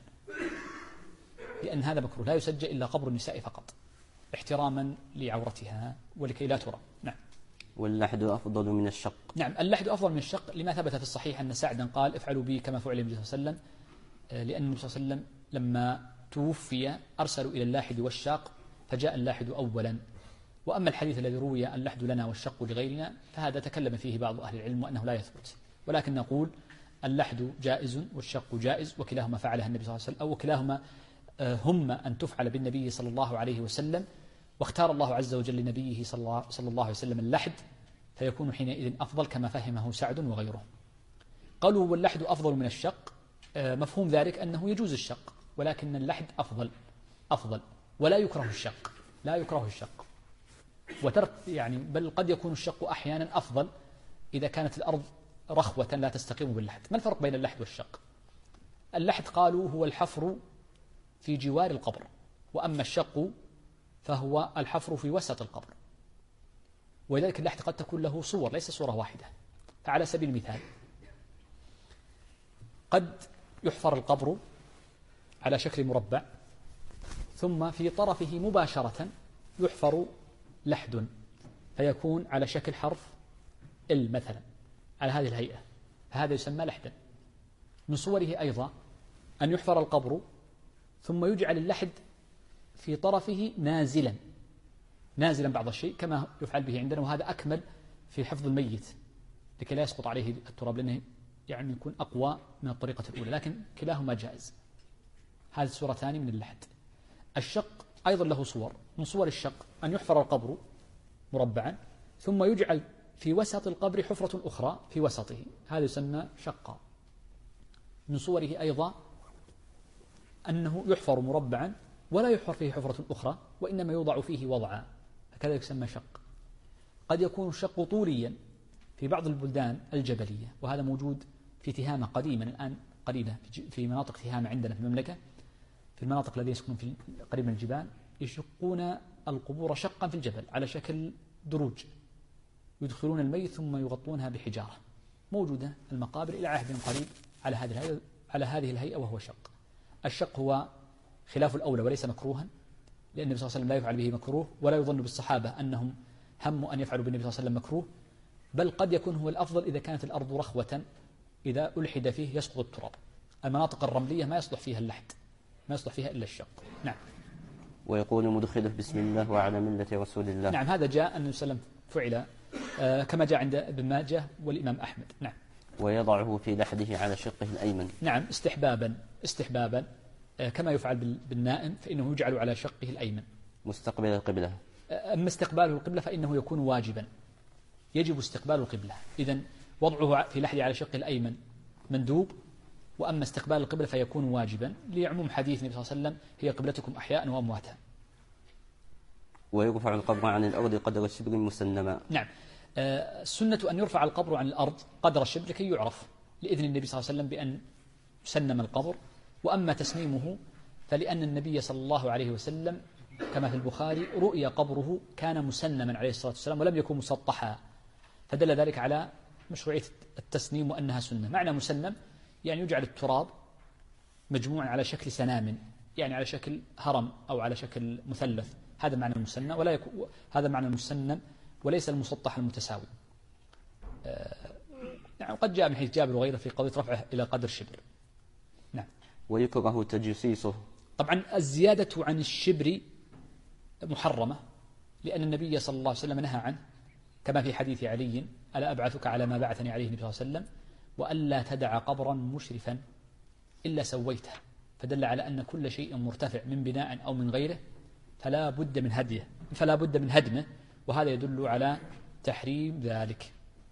لأن هذا مكروه، لا يسجى إلا قبر النساء فقط احتراما لعورتها ولكي لا ترى. نعم. واللحد أفضل من الشق. نعم. اللحد أفضل من الشق لما ثبت في الصحيح أن سعدا قال افعلوا بي كما فعل النبي صلى الله عليه وسلم، لأن النبي صلى الله عليه وسلم لما توفي أرسلوا إلى اللاحد والشاق فجاء اللاحد أولا. وأما الحديث الذي روي اللحد لنا والشق لغيرنا فهذا تكلم فيه بعض أهل العلم وأنه لا يثبت، ولكن نقول اللحد جائز والشق جائز، وكلاهما فعلها النبي صلى الله عليه وسلم، أو كلاهما هم أن تفعل بالنبي صلى الله عليه وسلم، واختار الله عز وجل لنبيه صلى الله عليه وسلم اللحد، فيكون حينئذ أفضل كما فهمه سعد وغيره. قالوا واللحد أفضل من الشق، مفهوم ذلك أنه يجوز الشق ولكن اللحد أفضل. ولا يكره الشق، لا يكره الشق، وترك يعني بل قد يكون الشق أحيانا أفضل إذا كانت الأرض رخوة لا تستقيم باللحد. ما الفرق بين اللحد والشق؟ اللحد قالوا هو الحفر في جوار القبر، وأما الشق فهو الحفر في وسط القبر، ولذلك اللحد قد تكون له صور ليس صورة واحدة. فعلى سبيل المثال قد يحفر القبر على شكل مربع، ثم في طرفه مباشرة يحفر لحد فيكون على شكل حرف ال مثلا على هذه الهيئة، فهذا يسمى لحدا. من صوره أيضا أن يحفر القبر ثم يجعل اللحد في طرفه نازلا بعض الشيء كما يفعل به عندنا، وهذا أكمل في حفظ الميت لكي لا يسقط عليه التراب، لأنه يعني يكون أقوى من الطريقة الأولى، لكن كلاهما جائز. هذه صورتان من اللحد. الشق أيضا له صور. من صور الشق أن يحفر القبر مربعا ثم يجعل في وسط القبر حفرة أخرى في وسطه، هذا يسمى شقا. من صوره أيضا أنه يحفر مربعا ولا يحفر فيه حفرة أخرى، وإنما يوضع فيه وضعا، هكذا يسمى شق. قد يكون الشق طوليا في بعض البلدان الجبلية، وهذا موجود في تهامة قديما الآن قليلة، في مناطق تهامة عندنا في المملكة، في المناطق التي يسكنون في قريب من الجبال يشقون القبور شقا في الجبل على شكل دروج، يدخلون الميت ثم يغطونها بحجارة. موجودة المقابر إلى عهد قريب على هذه الهيئة، وهو شق. الشق هو خلاف الأولى وليس مكروها، لأن النبي صلى الله عليه وسلم لا يفعل به مكروه، ولا يظن بالصحابة أنهم هموا أن يفعلوا بالنبي صلى الله عليه وسلم مكروه، بل قد يكون هو الأفضل إذا كانت الأرض رخوة، إذا ألحد فيه يسقط التراب. المناطق الرملية ما يصلح فيها اللحد، ما يصلح فيها إلا الشق. نعم. ويقول مدخله بسم الله وعلى ملة رسول الله. نعم، هذا جاء النبي صلى الله عليه وسلم فعل كما جاء عند ابن ماجه والإمام أحمد. نعم. ويضعه في لحده على شقه الأيمن. نعم، استحبابا كما يفعل بالنائم، فإنه يجعل على شقه الأيمن مستقبل القبلة. أما استقباله القبلة فإنه يكون واجبا، يجب استقبال القبلة. إذن وضعه في لحده على شقه الأيمن مندوب، وأما استقبال القبلة فيكون واجبا لعموم حديث النبي صلى الله عليه وسلم هي قبلتكم أحياء وأمواتا. ويرفع القبر عن الأرض قدر الشبر مسنما. نعم، السنة أن يرفع القبر عن الأرض قدر الشبر لكي يعرف، لإذن النبي صلى الله عليه وسلم بأن يسنم القبر. وأما تسنيمه فلأن النبي صلى الله عليه وسلم كما في البخاري رؤيا قبره كان مسنما عليه الصلاة والسلام ولم يكن مسطحا، فدل ذلك على مشروعية التسنيم وأنها سنة. معنى مسنم يعني يجعل التراب مجموعا على شكل سنام، يعني على شكل هرم أو على شكل مثلث، هذا معنى المسنم، ولا هذا معنى المسنم وليس المسطح المتساوي. يعني قد جاء من حيث جابر وغيره في قضية رفعه إلى قدر الشبر. نعم. ويكره تجسيسه. طبعا الزيادة عن الشبر محرمة، لأن النبي صلى الله عليه وسلم نهى عنه، كما في حديث علي: ألا أبعثك على ما بعثني عليه النبي صلى الله عليه وسلم، وألا تدع قبرا مشرفا إلا سويته. فدل على أن كل شيء مرتفع من بناء أو من غيره فلا بد من هدمه، وهذا يدل على تحريم ذلك.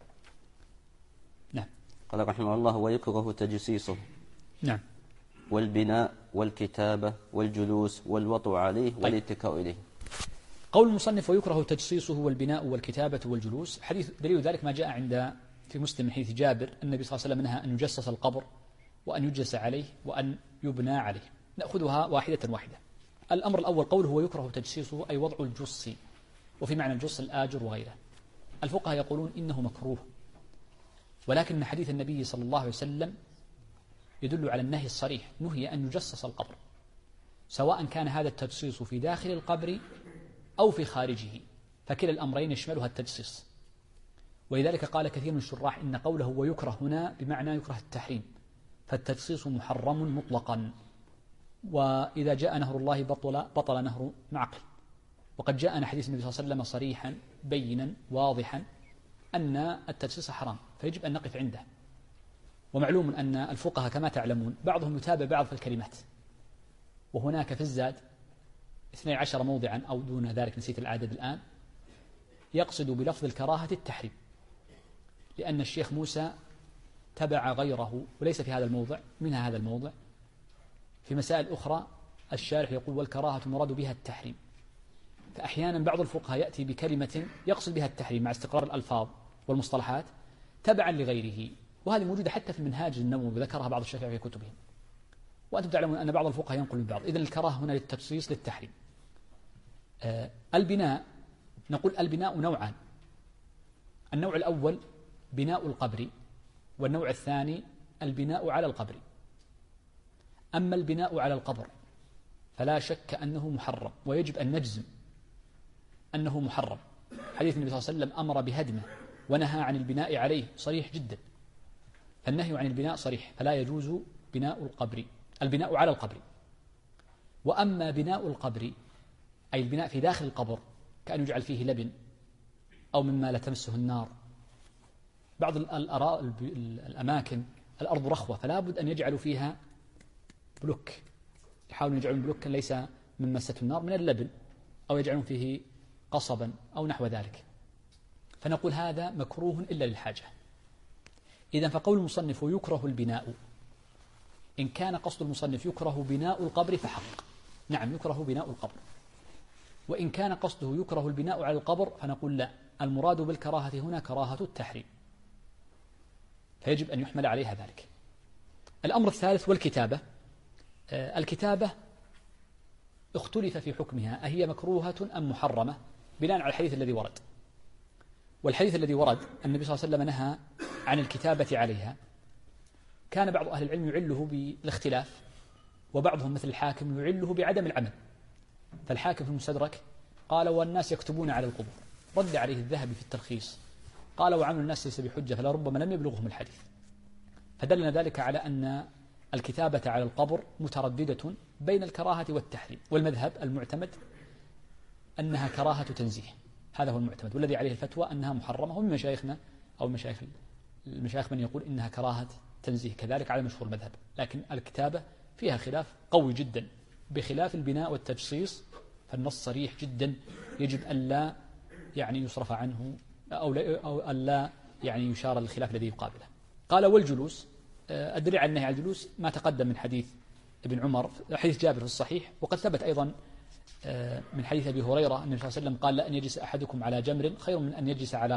نعم. قال رحمه الله: ويكره تجسيسه. نعم. والبناء والكتابة والجلوس والوطء عليه والاتكاء إليه. قول المصنف: ويكره تجسيسه والبناء والكتابة والجلوس، حديث دليل ذلك ما جاء في مسلم من حديث جابر: النبي صلى الله عليه وسلم نهى أن يجسس القبر وأن يجلس عليه وأن يبنى عليه. نأخذها واحدة. الأمر الأول قوله ويكره تجسيسه، أي وضع الجص، وفي معنى الجص الآجر وغيره. الفقهاء يقولون إنه مكروه، ولكن حديث النبي صلى الله عليه وسلم يدل على النهي الصريح، نهي أن يجسس القبر، سواء كان هذا التجسيس في داخل القبر أو في خارجه، فكلا الأمرين يشملها التجسيس. ولذلك قال كثير من الشراح إن قوله ويكره هنا بمعنى يكره التحريم، فالتجسيس محرم مطلقا، وإذا جاء نهر الله بطل نهر معقل. وقد جاءنا حديث النبي صلى الله عليه وسلم صريحا بينا واضحا أن التجسيس حرام، فيجب أن نقف عنده. ومعلوم أن الفقهاء كما تعلمون بعضهم يتابع بعض في الكلمات، وهناك في الزاد 12 موضعا أو دون ذلك، نسيت العدد الآن، يقصد بلفظ الكراهة التحريم، لأن الشيخ موسى تبع غيره وليس في هذا الموضع، منها هذا الموضع، في مسائل أخرى الشارح يقول والكراهة مراد بها التحريم، فأحيانا بعض الفقهاء يأتي بكلمة يقصد بها التحريم مع استقرار الألفاظ والمصطلحات تبعا لغيره، وهذه موجودة حتى في المنهاج النووي وذكرها بعض الشافعية في كتبهم، وأنتم تعلمون أن بعض الفقهاء ينقل من بعض. إذن الكراهة هنا للتخصيص للتحريم. البناء، نقول البناء نوعان: النوع الأول بناء القبر، والنوع الثاني البناء على القبر. أما البناء على القبر فلا شك أنه محرم، ويجب أن نجزم أنه محرم. حديث النبي صلى الله عليه وسلم أمر بهدمه ونهى عن البناء عليه صريح جدا، فالنهي عن البناء صريح، فلا يجوز البناء على القبر. وأما بناء القبر أي البناء في داخل القبر كأن يجعل فيه لبن أو مما لا تمسه النار. بعض الأماكن الأرض رخوة فلا بد أن يجعلوا فيها بلوك، يحاولون يجعلون بلوكا ليس من مسة النار من اللبن، أو يجعلون فيه قصبا أو نحو ذلك، فنقول هذا مكروه إلا للحاجة. إذن فقول المصنف يكره البناء، إن كان قصد المصنف يكره بناء القبر فحق، نعم يكره بناء القبر. وإن كان قصده يكره البناء على القبر فنقول لا، المراد بالكراهة هنا كراهة التحريم، فيجب أن يحمل عليها ذلك. الأمر الثالث والكتابة. الكتابة اختلف في حكمها، أهي مكروهة أم محرمة، بناء على الحديث الذي ورد. والحديث الذي ورد النبي صلى الله عليه وسلم نهى عن الكتابة عليها. كان بعض أهل العلم يعله بالاختلاف، وبعضهم مثل الحاكم يعله بعدم العمل. فالحاكم في المستدرك قال والناس يكتبون على القبور، رد عليه الذهبي في التلخيص قال وعمل الناس ليس بحجة فلا ربما لم يبلغهم الحديث. فدلنا ذلك على أن الكتابة على القبر مترددة بين الكراهة والتحريم، والمذهب المعتمد أنها كراهة تنزيه، هذا هو المعتمد، والذي عليه الفتوى أنها محرمة. ومن مشايخنا أو المشايخ من يقول إنها كراهة تنزيه كذلك على مشهور المذهب. لكن الكتابة فيها خلاف قوي جدا، بخلاف البناء والتجصيص فالنص صريح جدا، يجب ألا يعني يصرف عنه أو ألا يعني يشار للخلاف الذي يقابله. قال والجلوس، الدليل على النهي عن الجلوس ما تقدم من حديث ابن عمر، حديث جابر في الصحيح، وقد ثبت أيضا من حديث أبي هريرة أن النبي صلى الله عليه وسلم قال لأن يجلس أحدكم على جمر خير من أن يجلس على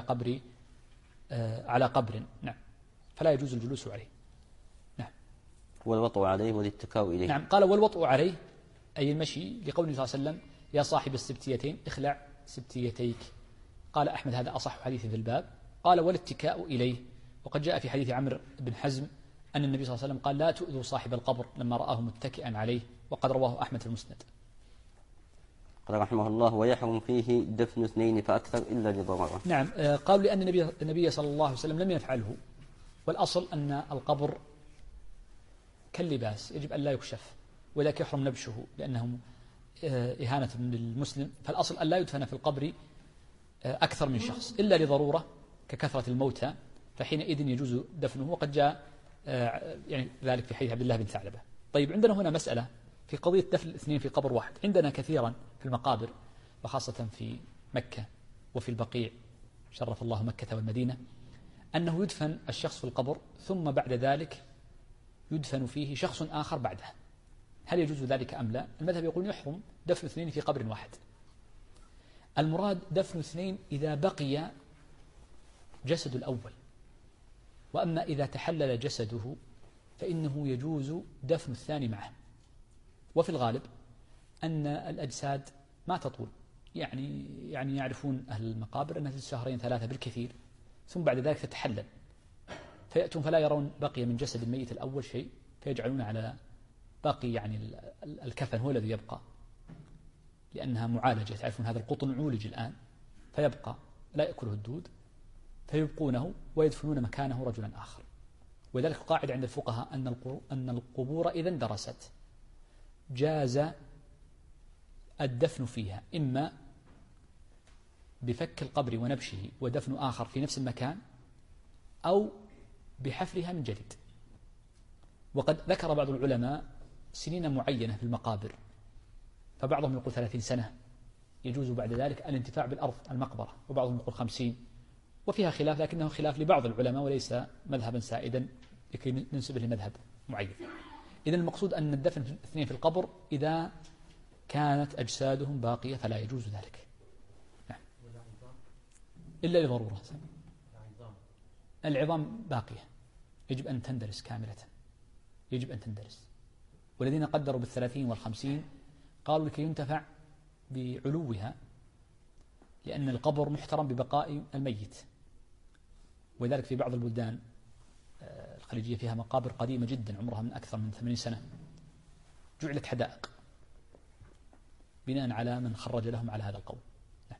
قبر. نعم، فلا يجوز الجلوس عليه. نعم، والوطء عليه والاتكاء إليه. نعم، قال والوطء عليه أي المشي، لقول النبي صلى الله عليه وسلم يا صاحب السبتيتين اخلع سبتيتيك. قال أحمد هذا أصح حديث في الباب. قال والاتكاء إليه، وقد جاء في حديث عمرو بن حزم أن النبي صلى الله عليه وسلم قال لا تؤذوا صاحب القبر لما رآه متكئا عليه، وقد رواه أحمد في المسند. قال رحمه الله ويحرم فيه دفن اثنين فأكثر إلا لضرره. نعم، قالوا لأن النبي صلى الله عليه وسلم لم يفعله، والأصل أن القبر كاللباس يجب أن لا يكشف، وذاك يحرم نبشه لأنه إهانة للمسلم. فالأصل أن لا يدفن في القبر أكثر من شخص إلا لضرورة ككثرة الموتى، فحينئذ يجوز دفنه، وقد جاء يعني ذلك في حديث عبد الله بن ثعلبة. طيب، عندنا هنا مسألة في قضية دفن الاثنين في قبر واحد. عندنا كثيرا في المقابر وخاصة في مكة وفي البقيع شرف الله مكة والمدينة أنه يدفن الشخص في القبر ثم بعد ذلك يدفن فيه شخص آخر بعده. هل يجوز ذلك أم لا؟ المذهب يقول يحرم دفن اثنين في قبر واحد. المراد دفن اثنين إذا بقي جسد الأول، وأما إذا تحلل جسده فإنه يجوز دفن الثاني معه. وفي الغالب أن الأجساد ما تطول، يعني يعرفون أهل المقابر أنها 2 3 بالكثير، ثم بعد ذلك تتحلل، فيأتون فلا يرون بقي من جسد الميت الأول شيء، فيجعلون على باقي يعني الكفن هو الذي يبقى، لأنها معالجة، تعرفون هذا القطن عولج الآن فيبقى لا يأكله الدود، فيبقونه ويدفنون مكانه رجلا آخر. ولذلك قاعدة عند الفقهاء أن القبور إذا اندرست جاز الدفن فيها إما بفك القبر ونبشه ودفن آخر في نفس المكان، أو بحفرها من جديد. وقد ذكر بعض العلماء سنين معينة في المقابر، فبعضهم يقول 30 سنة يجوز بعد ذلك الانتفاع بالأرض المقبرة، وبعضهم يقول 50، وفيها خلاف، لكنه خلاف لبعض العلماء وليس مذهبا سائدا لكي ننسب له مذهب معين. إذن المقصود أن الدفن الاثنين في القبر إذا كانت أجسادهم باقية فلا يجوز ذلك. نعم. إلا لضرورة. العظام باقية يجب أن تندرس كاملة، يجب أن تندرس. والذين قدروا بالثلاثين والخمسين قالوا لكي ينتفع بعلوها، لأن القبر محترم ببقاء الميت، ولذلك في بعض البلدان الخليجية فيها مقابر قديمة جدا عمرها من أكثر من 80 سنة جعلت حدائق بناء على من خرج لهم على هذا القول. نعم.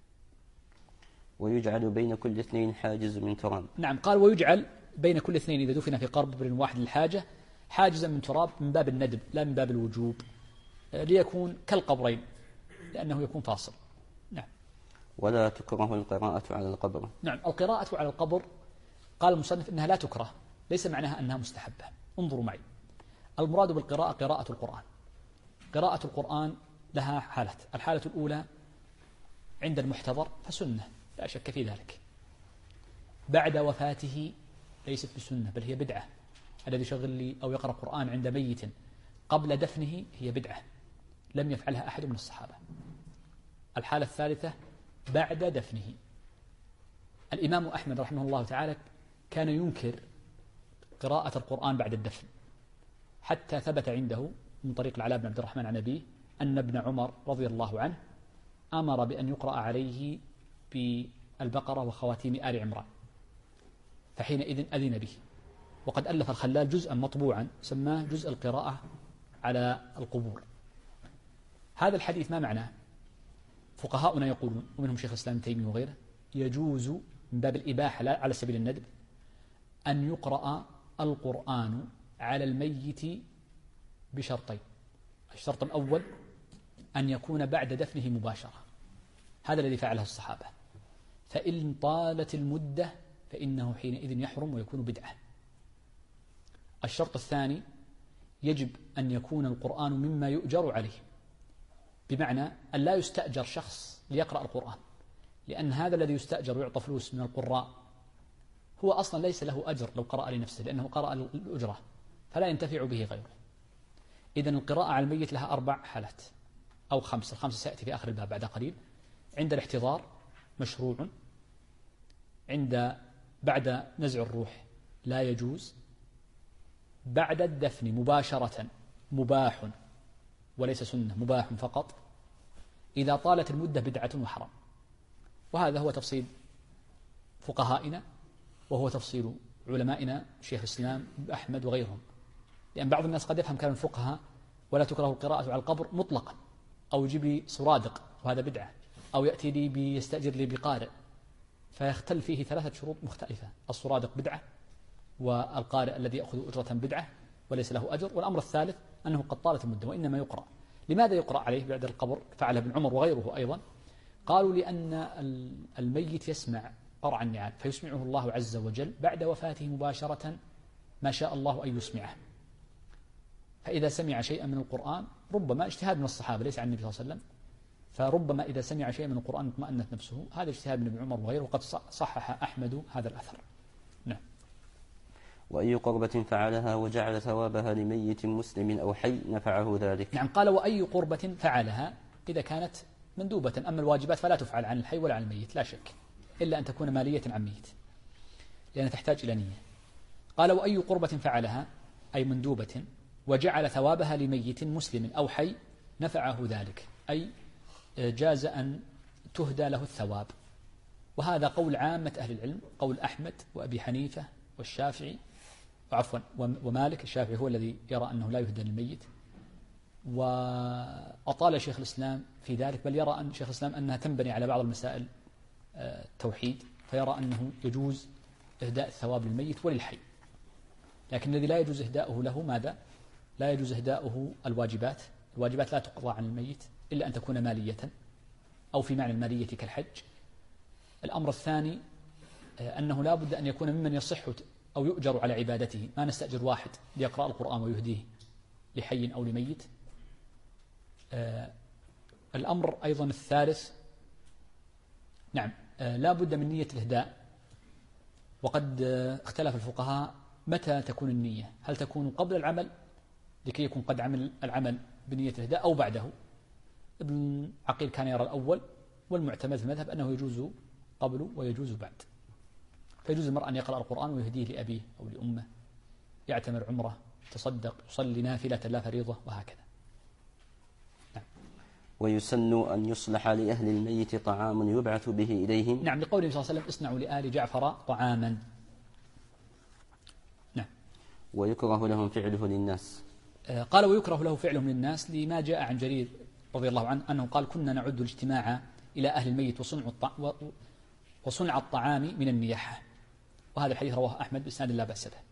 ويجعل بين كل اثنين حاجز من تراب. نعم، قال ويجعل بين كل اثنين إذا دفن في قبر واحد للحاجة حاجزا من تراب من باب الندب لا من باب الوجوب، ليكون كالقبرين لأنه يكون فاصل. نعم. ولا تكره القراءة على القبر. نعم، القراءة على القبر قال المصنف إنها لا تكره، ليس معناها أنها مستحبة. انظروا معي، المراد بالقراءة قراءة القرآن. قراءة القرآن لها حالات، الحالة الأولى عند المحتضر فسنة لا شك في ذلك، بعد وفاته ليست بسنة بل هي بدعة. الذي يشغل لي أو يقرأ قرآن عند ميت قبل دفنه هي بدعة لم يفعلها أحد من الصحابة. الحالة الثالثة بعد دفنه. الإمام أحمد رحمه الله تعالى كان ينكر قراءة القرآن بعد الدفن، حتى ثبت عنده من طريق العلاء بن عبد الرحمن عن أبيه أن ابن عمر رضي الله عنه أمر بأن يقرأ عليه بالبقرة وخواتيم آل عمران، فحينئذ أذن به. وقد ألف الخلال جزءا مطبوعا سماه جزء القراءة على القبور. هذا الحديث ما معناه؟ فقهاؤنا يقولون ومنهم شيخ الإسلام ابن تيمية وغيره يجوز من باب الإباحة لا على سبيل الندب أن يقرأ القرآن على الميت بشرطين. الشرط الأول أن يكون بعد دفنه مباشرة، هذا الذي فعله الصحابة، فإن طالت المدة فإنه حينئذ يحرم ويكون بدعة. الشرط الثاني يجب أن يكون القرآن مما يؤجر عليه، بمعنى أن لا يستأجر شخص ليقرأ القرآن، لأن هذا الذي يستأجر ويعطى فلوس من القراء هو أصلا ليس له أجر لو قرأ لنفسه، لأنه قرأ الأجرة فلا ينتفع به غيره. إذن القراءة على الميت لها 4 حالات أو 5، الخمسة سيأتي في آخر الباب بعد قليل. عند الاحتضار مشروع، بعد نزع الروح لا يجوز، بعد الدفن مباشرة مباح وليس سنة، مباح فقط، إذا طالت المدة بدعة وحرام. وهذا هو تفصيل فقهائنا وهو تفصيل علمائنا شيخ الإسلام أحمد وغيرهم، لأن بعض الناس قد يفهم كلام الفقهاء ولا تكره القراءة على القبر مطلقا، أو يجيب لي سرادق وهذا بدعة، أو يأتي لي بيستأجر لي بقارئ، فيختل فيه 3 شروط مختلفة: السرادق بدعة، والقارئ الذي يأخذ أجرة بدعة وليس له أجر، والأمر الثالث أنه قد طالت المدة وإنما يقرأ. لماذا يقرأ عليه بعد القبر؟ فعله ابن عمر وغيره أيضا. قالوا لأن الميت يسمع قرع النعال فيسمعه الله عز وجل بعد وفاته مباشرة ما شاء الله أن يسمعه، فإذا سمع شيئا من القرآن، ربما اجتهاد من الصحابة ليس عن النبي صلى الله عليه وسلم، فربما إذا سمع شيئا من القرآن اطمأنت نفسه. هذا اجتهاد من ابن عمر وغيره، وقد صحح أحمد هذا الأثر. نعم. وأي قربة فعلها وجعل ثوابها لميت مسلم أو حي نفعه ذلك. نعم، قال وأي قربة فعلها إذا كانت مندوبة، أما الواجبات فلا تفعل عن الحي ولا عن الميت لا شك، إلا أن تكون مالية عن ميت لأنها تحتاج إلى نية. قال وأي قربة فعلها أي مندوبة وجعل ثوابها لميت مسلم أو حي نفعه ذلك، أي جاز أن تهدى له الثواب. وهذا قول عامة أهل العلم، قول أحمد وأبي حنيفة والشافعي ومالك. الشافعي هو الذي يرى أنه لا يهدى للميت، وأطال شيخ الإسلام في ذلك، بل يرى أن شيخ الإسلام أنها تنبني على بعض المسائل التوحيد، فيرى أنه يجوز إهداء الثواب للميت وللحي. لكن الذي لا يجوز إهداؤه له ماذا؟ لا يجوز إهداؤه الواجبات. الواجبات لا تقضى عن الميت إلا أن تكون مالية أو في معنى المالية كالحج. الأمر الثاني أنه لا بد أن يكون ممن يصح أو يؤجر على عبادته، ما نستأجر واحد ليقرأ القرآن ويهديه لحي أو لميت. الأمر أيضا الثالث، نعم، لا بد من نية الإهداء. وقد اختلف الفقهاء متى تكون النية، هل تكون قبل العمل لكي يكون قد عمل العمل بنية الإهداء أو بعده. ابن عقيل كان يرى الأول، والمعتمد في المذهب أنه يجوز قبل ويجوز بعد. فيجوز المرء أن يقرأ القرآن ويهديه لأبيه أو لأمه، يعتمر عمره، تصدق، يصلي نافلة لا فريضة، وهكذا. نعم. ويسن أن يصلح لأهل الميت طعام يبعث به إليهم. نعم، لقوله صلى الله عليه وسلم اصنعوا لآل جعفر طعاما. نعم. ويكره لهم فعله للناس. قال ويكره له فعلهم للناس لما جاء عن جرير رضي الله عنه أنه قال كنا نعد الاجتماع إلى أهل الميت وصنع الطعام من النياحة. وهذا الحديث رواه أحمد بإسناد لا بأس به.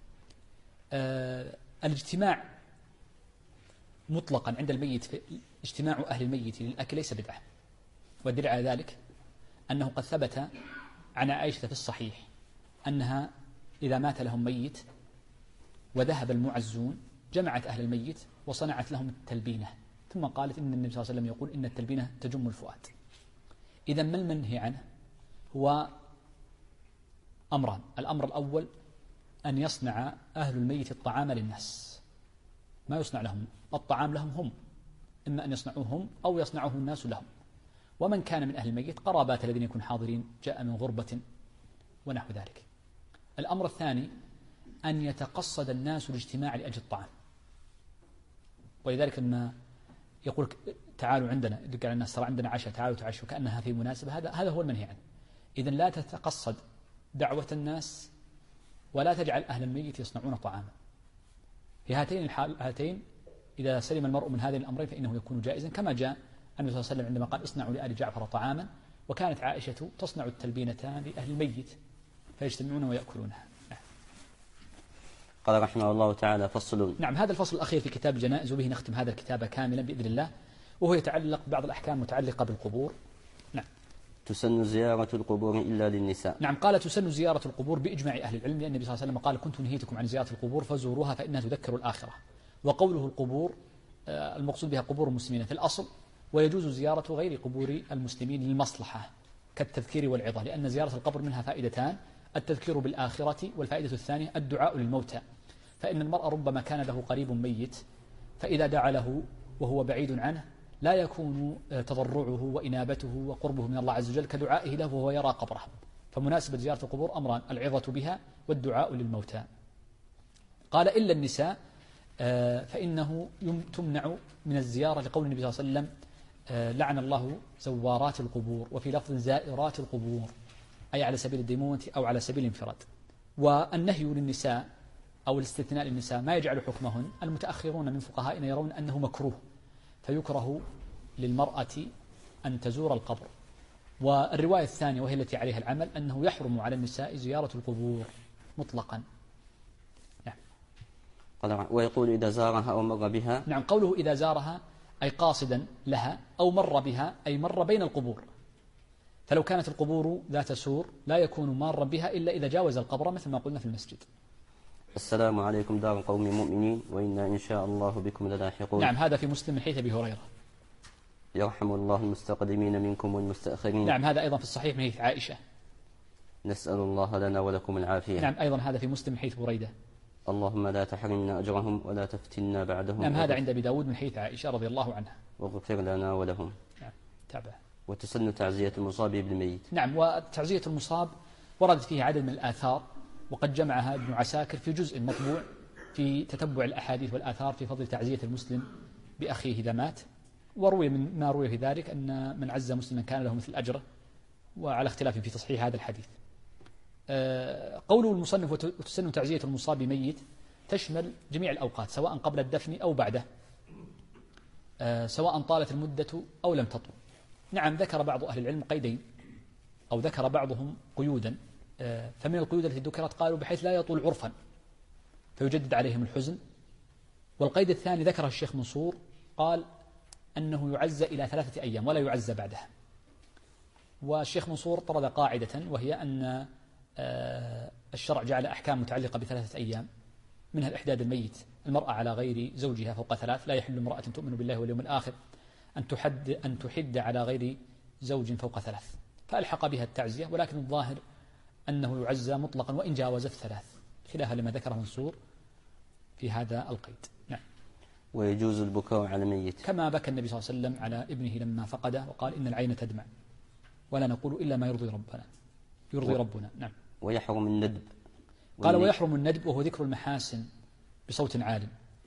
الاجتماع مطلقا عند الميت، اجتماع أهل الميت للأكل ليس بدعة. والدليل على ذلك أنه قد ثبت عن عائشة في الصحيح أنها إذا مات لهم ميت وذهب المعزون جمعت أهل الميت وصنعت لهم التلبينة، ثم قالت إن النبي صلى الله عليه وسلم يقول إن التلبينة تجم الفؤاد. إذا ما المنهي عنه؟ هو أمران. الأمر الأول أن يصنع أهل الميت الطعام للناس، ما يصنع لهم الطعام لهم هم، إما أن يصنعوه هم أو يصنعه الناس لهم. ومن كان من أهل الميت قرابات الذين يكون حاضرين جاء من غربة ونحو ذلك. الأمر الثاني أن يتقصد الناس الاجتماع لأجل الطعام، ولذلك لما يقول تعالوا عندنا، يدق على الناس ترى عندنا عشاء تعالوا تعشوا كأنها في مناسبة، هذا هو المنهي عنه. إذن لا تتقصد دعوة الناس ولا تجعل أهل الميت يصنعون طعاما. في هاتين الحالتين إذا سلم المرء من هذين الأمرين فإنه يكون جائزا، كما جاء النبي صلى الله عليه وسلم عندما قال اصنعوا لآل جعفر طعاما، وكانت عائشة تصنع التلبينتان لأهل الميت فيجتمعون ويأكلونها. قال رحمه الله تعالى فصل. نعم، هذا الفصل الأخير في كتاب الجنائز، وبه نختم هذا الكتاب كاملا بإذن الله، وهو يتعلق ببعض الأحكام المتعلقة بالقبور. نعم. تسن زيارة القبور إلا للنساء. نعم، قال تسن زيارة القبور بإجماع أهل العلم، لأن النبي صلى الله عليه وسلم قال كنت نهيتكم عن زيارة القبور فزوروها فإنها تذكر الآخرة. وقوله القبور المقصود بها قبور المسلمين في الأصل، ويجوز زيارة غير قبور المسلمين للمصلحة كالتذكير والعظة، لأن زيارة القبر منها فائدتان: التذكير بالآخرة، والفائدة الثانية الدعاء للموتى. فإن المرء ربما كان له قريب ميت، فإذا دعا له وهو بعيد عنه لا يكون تضرعه وإنابته وقربه من الله عز وجل كدعائه له وهو يرى قبره. فمناسبة زيارة القبور أمران: العظة بها والدعاء للموتى. قال إلا النساء فإنه تمنع من الزيارة، لقول النبي صلى الله عليه وسلم لعن الله زوارات القبور، وفي لفظ زائرات القبور، أي على سبيل الديمومة أو على سبيل الانفراد. والنهي للنساء أو الاستثناء للنساء ما يجعل حكمهن، المتأخرون من فقهائنا يرون أنه مكروه، فيكره للمرأة أن تزور القبر. والرواية الثانية وهي التي عليها العمل أنه يحرم على النساء زيارة القبور مطلقا. نعم. ويقول إذا زارها أو مر بها. نعم، قوله إذا زارها أي قاصدا لها، أو مر بها أي مر بين القبور. فلو كانت القبور ذات سور لا يكون مارا بها إلا إذا جاوز القبر، مثل ما قلنا في المسجد. السلام عليكم دار قوم مؤمنين وإنا إن شاء الله بكم للاحقون. نعم، هذا في مسلم من حديث أبي هريرة. يرحم الله المستقدمين منكم والمستأخرين. نعم، هذا أيضا في الصحيح من حديث عائشة. نسأل الله لنا ولكم العافية. نعم، أيضا هذا في مسلم من حديث بريدة. اللهم لا تحرمنا أجرهم ولا تفتنا بعدهم. نعم، هذا عند أبي داود من حديث عائشة رضي الله عنها. واغفر لنا ولهم. نعم، تابع. وتسن تعزية المصاب بالميت. نعم، وتعزية المصاب وردت فيه عدد من الآثار، وقد جمعها ابن عساكر في جزء مطبوع في تتبع الأحاديث والآثار في فضل تعزية المسلم بأخيه إذا مات. وروي من ما روي في ذلك أن من عز مسلما كان له مثل أجره، وعلى اختلاف في تصحيح هذا الحديث. قوله المصنف وتسن تعزية المصاب بميت تشمل جميع الأوقات، سواء قبل الدفن أو بعده، سواء طالت المدة أو لم تطل. نعم، ذكر بعض أهل العلم قيدين، أو ذكر بعضهم قيودا. فمن القيود التي ذكرت قالوا بحيث لا يطول عرفا فيجدد عليهم الحزن. والقيد الثاني ذكره الشيخ منصور، قال أنه يعزى إلى 3 أيام ولا يعزى بعدها. والشيخ منصور طرد قاعدة، وهي أن الشرع جعل أحكام متعلقة ب3 أيام، منها الإحداد الميت، المرأة على غير زوجها فوق 3، لا يحل امرأة تؤمن بالله واليوم الآخر أن تحد على غير زوج فوق 3، فألحق بها التعزية. ولكن الظاهر أنه يعزى مطلقا وإن جاوزت 3، خلافا لما ذكره منصور في هذا القيد. نعم. ويجوز البكاء على الميت كما بكى النبي صلى الله عليه وسلم على ابنه لما فقده وقال إن العين تدمع ولا نقول إلا ما يرضي ربنا. نعم. ويحرم الندب. قال ويحرم الندب وهو ذكر المحاسن بصوت عال.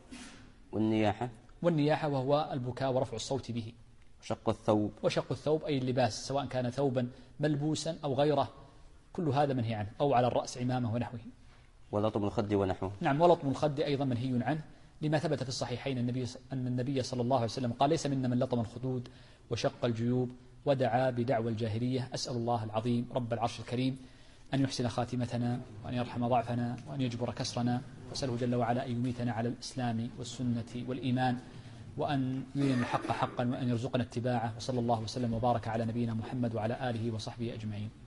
والنياحة وهو البكاء ورفع الصوت به. وشق الثوب أي اللباس سواء كان ثوبا ملبوسا أو غيره، كل هذا منهي عنه، أو على الرأس عمامة ونحوه. ولطم الخد ونحوه. نعم. ولطم الخد أيضا منهي عنه، لما ثبت في الصحيحين أن النبي صلى الله عليه وسلم قال ليس منا من لطم الخدود وشق الجيوب ودعا بدعوى الجاهلية. أسأل الله العظيم رب العرش الكريم أن يحسن خاتمتنا وأن يرحم ضعفنا وأن يجبر كسرنا، وأسأله جل وعلا أن يميتنا على الإسلام والسنة والإيمان، وأن يرينا الحق حقا وأن يرزقنا اتباعه. وصلى الله وسلم وبارك على نبينا محمد وعلى آله وصحبه أجمعين.